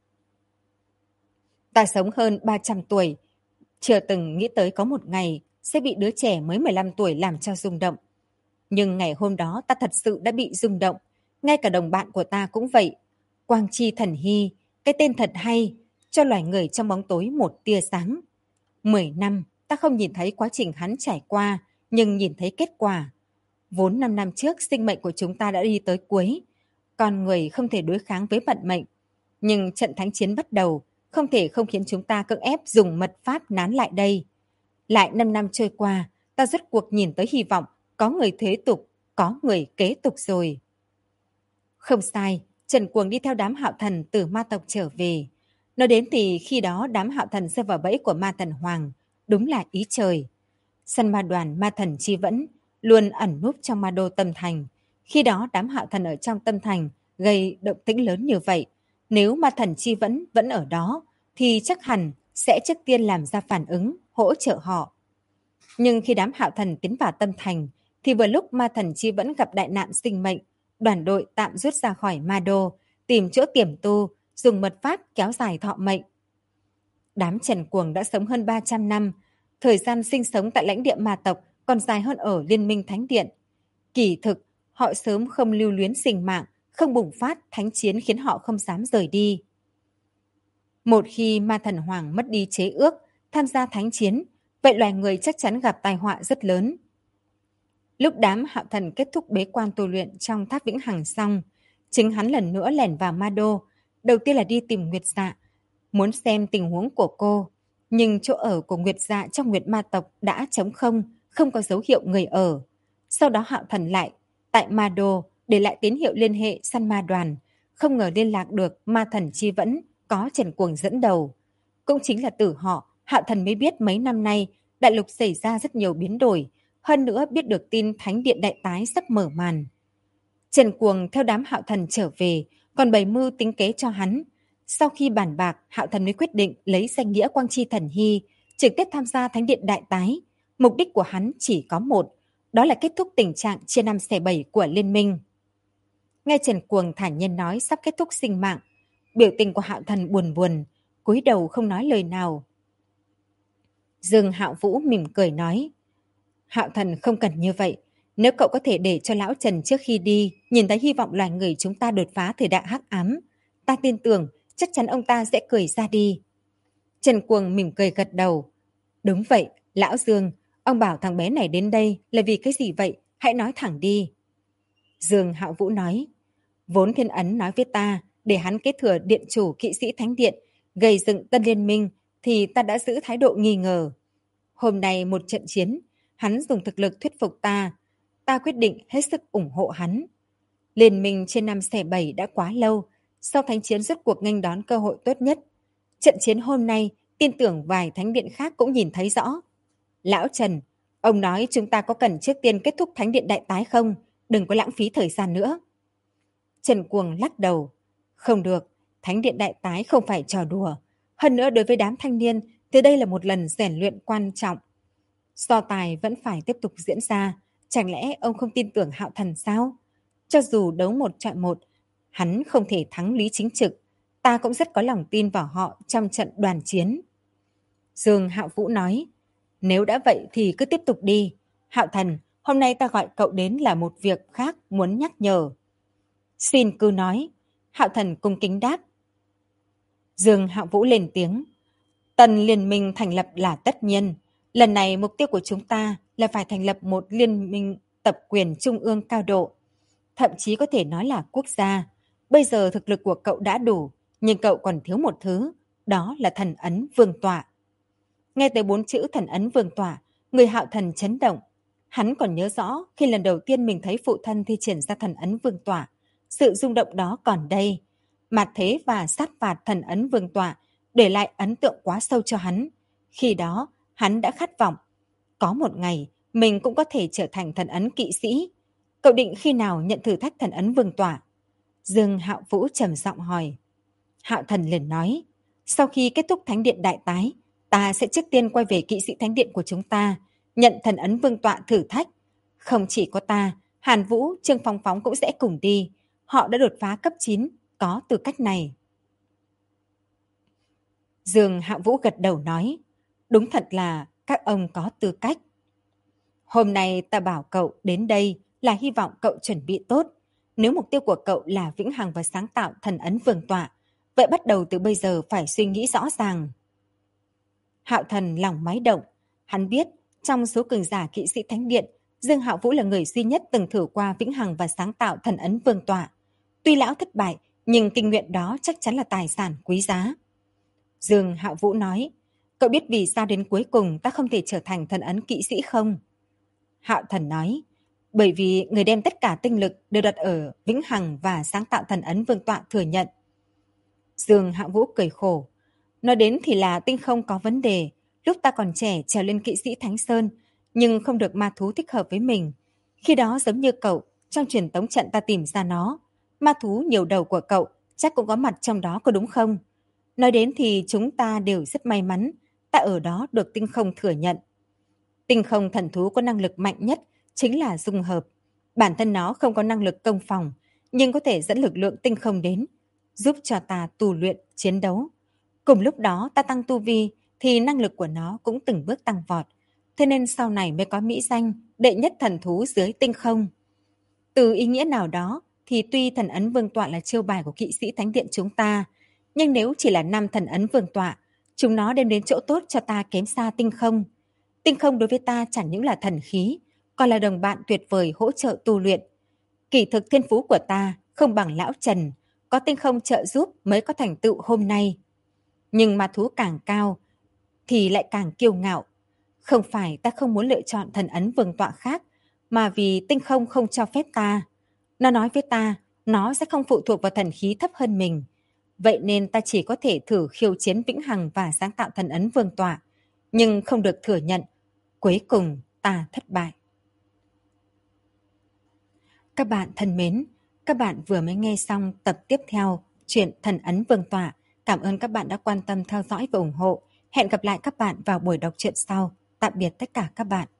Ta sống hơn 300 tuổi, chưa từng nghĩ tới có một ngày sẽ bị đứa trẻ mới 15 tuổi làm cho rung động. Nhưng ngày hôm đó ta thật sự đã bị rung động, ngay cả đồng bạn của ta cũng vậy. Quang Chi Thần Hy, cái tên thật hay, cho loài người trong bóng tối một tia sáng. 10 năm, ta ta không nhìn thấy quá trình hắn trải qua, nhưng nhìn thấy kết quả. Vốn 5 năm trước, sinh mệnh của chúng ta đã đi tới cuối. Con người không thể đối kháng với vận mệnh. Nhưng trận thánh chiến bắt đầu, không thể không khiến chúng ta cưỡng ép dùng mật pháp nán lại đây. Lại 5 năm trôi qua, ta rốt cuộc nhìn tới hy vọng, có người thế tục, có người kế tục rồi. Không sai, Trần Cuồng đi theo đám Hạo Thần từ ma tộc trở về. Nói đến thì khi đó đám Hạo Thần rơi vào bẫy của ma thần Hoàng, đúng là ý trời. Săn ma đoàn ma thần Chi Vẫn luôn ẩn núp trong ma đô Tâm Thành. Khi đó đám Hạo Thần ở trong Tâm Thành gây động tĩnh lớn như vậy. Nếu ma thần Chi vẫn ở đó, thì chắc hẳn sẽ trước tiên làm ra phản ứng, hỗ trợ họ. Nhưng khi đám Hạo Thần tiến vào Tâm Thành, thì vừa lúc ma thần Chi Vẫn gặp đại nạn sinh mệnh, đoàn đội tạm rút ra khỏi ma đô, tìm chỗ tiềm tu, dùng mật pháp kéo dài thọ mệnh. Đám Trần Cuồng đã sống hơn 300 năm, thời gian sinh sống tại lãnh địa ma tộc còn dài hơn ở Liên minh Thánh Điện. Kỳ thực, họ sớm không lưu luyến sinh mạng, không bùng phát thánh chiến khiến họ không dám rời đi. Một khi ma thần Hoàng mất đi chế ước, tham gia thánh chiến, vậy loài người chắc chắn gặp tai họa rất lớn. Lúc đám Hạo Thần kết thúc bế quan tu luyện trong tháp Vĩnh Hằng xong, chính hắn lần nữa lẻn vào ma đô, đầu tiên là đi tìm Nguyệt Dạ, muốn xem tình huống của cô. Nhưng chỗ ở của Nguyệt Dạ trong Nguyệt Ma tộc đã trống không, không có dấu hiệu người ở. Sau đó Hạo Thần lại tại ma đô để lại tín hiệu liên hệ săn ma đoàn, không ngờ liên lạc được ma thần Chi Vẫn có Trần Cuồng dẫn đầu. Cũng chính là từ họ, Hạo Thần mới biết mấy năm nay đại lục xảy ra rất nhiều biến đổi, hơn nữa biết được tin Thánh Điện Đại Tái sắp mở màn. Trần Cuồng theo đám Hạo Thần trở về, còn bày mưu tính kế cho hắn. Sau khi bàn bạc, Hạo Thần mới quyết định lấy danh nghĩa Quang Chi Thần Hy, trực tiếp tham gia Thánh Điện Đại Tái. Mục đích của hắn chỉ có một, đó là kết thúc tình trạng chia năm xẻ bảy của liên minh. Nghe Trần Cuồng thản nhiên nói sắp kết thúc sinh mạng, biểu tình của Hạo Thần buồn buồn, cúi đầu không nói lời nào. Dương Hạo Vũ mỉm cười nói, Hạo Thần không cần như vậy. Nếu cậu có thể để cho lão Trần trước khi đi nhìn thấy hy vọng loài người chúng ta đột phá thời đại hắc ám, ta tin tưởng chắc chắn ông ta sẽ cười ra đi. Trần Cuồng mỉm cười gật đầu. Đúng vậy, lão Dương, ông bảo thằng bé này đến đây là vì cái gì vậy? Hãy nói thẳng đi. Dương Hạo Vũ nói, vốn Thiên Ấn nói với ta để hắn kế thừa điện chủ kỵ sĩ Thánh Điện, gây dựng tân liên minh thì ta đã giữ thái độ nghi ngờ. Hôm nay một trận chiến, hắn dùng thực lực thuyết phục ta. Ta quyết định hết sức ủng hộ hắn. Liên minh trên 5/7 đã quá lâu, sau thánh chiến rốt cuộc nghênh đón cơ hội tốt nhất. Trận chiến hôm nay, tin tưởng vài thánh điện khác cũng nhìn thấy rõ. Lão Trần, ông nói chúng ta có cần trước tiên kết thúc thánh điện đại tái không? Đừng có lãng phí thời gian nữa. Trần Cuồng lắc đầu. Không được, thánh điện đại tái không phải trò đùa. Hơn nữa đối với đám thanh niên thì đây là một lần rèn luyện quan trọng. So tài vẫn phải tiếp tục diễn ra. Chẳng lẽ ông không tin tưởng Hạo Thần sao? Cho dù đấu 1-1, hắn không thể thắng Lý Chính Trực. Ta cũng rất có lòng tin vào họ trong trận đoàn chiến. Dương Hạo Vũ nói, nếu đã vậy thì cứ tiếp tục đi. Hạo Thần, hôm nay ta gọi cậu đến là một việc khác muốn nhắc nhở. Xin cứ nói. Hạo Thần cung kính đáp. Dương Hạo Vũ lên tiếng. Tân liên minh thành lập là tất nhiên. Lần này mục tiêu của chúng ta là phải thành lập một liên minh tập quyền trung ương cao độ. Thậm chí có thể nói là quốc gia. Bây giờ thực lực của cậu đã đủ, nhưng cậu còn thiếu một thứ, đó là thần ấn vương tọa. Nghe tới 4 chữ thần ấn vương tọa, người Hạo Thần chấn động. Hắn còn nhớ rõ khi lần đầu tiên mình thấy phụ thân thi triển ra thần ấn vương tọa. Sự rung động đó còn đây. Mạt thế và sát phạt thần ấn vương tọa để lại ấn tượng quá sâu cho hắn. Khi đó, hắn đã khát vọng. Có một ngày, mình cũng có thể trở thành thần ấn kỵ sĩ. Cậu định khi nào nhận thử thách thần ấn vương tọa? Dương Hạo Vũ trầm giọng hỏi. Hạo Thần liền nói, sau khi kết thúc thánh điện đại tái, ta sẽ trước tiên quay về kỵ sĩ thánh điện của chúng ta, nhận thần ấn vương tọa thử thách. Không chỉ có ta, Hàn Vũ, Trương Phong Phóng cũng sẽ cùng đi. Họ đã đột phá cấp 9, có tư cách này. Dương Hạo Vũ gật đầu nói, đúng thật là các ông có tư cách. Hôm nay ta bảo cậu đến đây là hy vọng cậu chuẩn bị tốt. Nếu mục tiêu của cậu là vĩnh hằng và sáng tạo thần ấn vương tọa, vậy bắt đầu từ bây giờ phải suy nghĩ rõ ràng. Hạo Thần lòng máy động, Hắn biết, trong số cường giả kỵ sĩ Thánh Điện, Dương Hạo Vũ là người duy nhất từng thử qua vĩnh hằng và sáng tạo thần ấn vương tọa. Tuy lão thất bại, nhưng kinh nguyện đó chắc chắn là tài sản quý giá. Dương Hạo Vũ nói, cậu biết vì sao đến cuối cùng ta không thể trở thành thần ấn kỵ sĩ không? Hạo Thần nói, bởi vì người đem tất cả tinh lực đều đặt ở vĩnh hằng và sáng tạo thần ấn vương tọa thừa nhận. Dương Hạo Vũ cười khổ, nói đến thì là tinh không có vấn đề, lúc ta còn trẻ trèo lên kỵ sĩ Thánh Sơn, nhưng không được ma thú thích hợp với mình. Khi đó giống như cậu, trong truyền tống trận ta tìm ra nó, ma thú nhiều đầu của cậu chắc cũng có mặt trong đó có đúng không? Nói đến thì chúng ta đều rất may mắn, ta ở đó được tinh không thừa nhận. Tinh không thần thú có năng lực mạnh nhất chính là dung hợp. Bản thân nó không có năng lực công phòng, nhưng có thể dẫn lực lượng tinh không đến, giúp cho ta tu luyện, chiến đấu. Cùng lúc đó ta tăng tu vi thì năng lực của nó cũng từng bước tăng vọt. Thế nên sau này mới có mỹ danh đệ nhất thần thú dưới tinh không. Từ ý nghĩa nào đó thì tuy thần ấn vương tọa là chiêu bài của kỵ sĩ Thánh Điện chúng ta, nhưng nếu chỉ là 5 thần ấn vương tọa, chúng nó đem đến chỗ tốt cho ta kém xa tinh không. Tinh không đối với ta chẳng những là thần khí, còn là đồng bạn tuyệt vời hỗ trợ tu luyện. Kỳ thực thiên phú của ta không bằng lão Trần, có tinh không trợ giúp mới có thành tựu hôm nay. Nhưng ma thú càng cao thì lại càng kiêu ngạo. Không phải ta không muốn lựa chọn thần ấn vương tọa khác, mà vì tinh không không cho phép ta. Nó nói với ta, nó sẽ không phụ thuộc vào thần khí thấp hơn mình. Vậy nên ta chỉ có thể thử khiêu chiến vĩnh hằng và sáng tạo thần ấn vương tọa, nhưng không được thừa nhận. Cuối cùng ta thất bại. Các bạn thân mến, các bạn vừa mới nghe xong tập tiếp theo chuyện Thần ấn vương tọa. Cảm ơn các bạn đã quan tâm theo dõi và ủng hộ. Hẹn gặp lại các bạn vào buổi đọc truyện sau. Tạm biệt tất cả các bạn.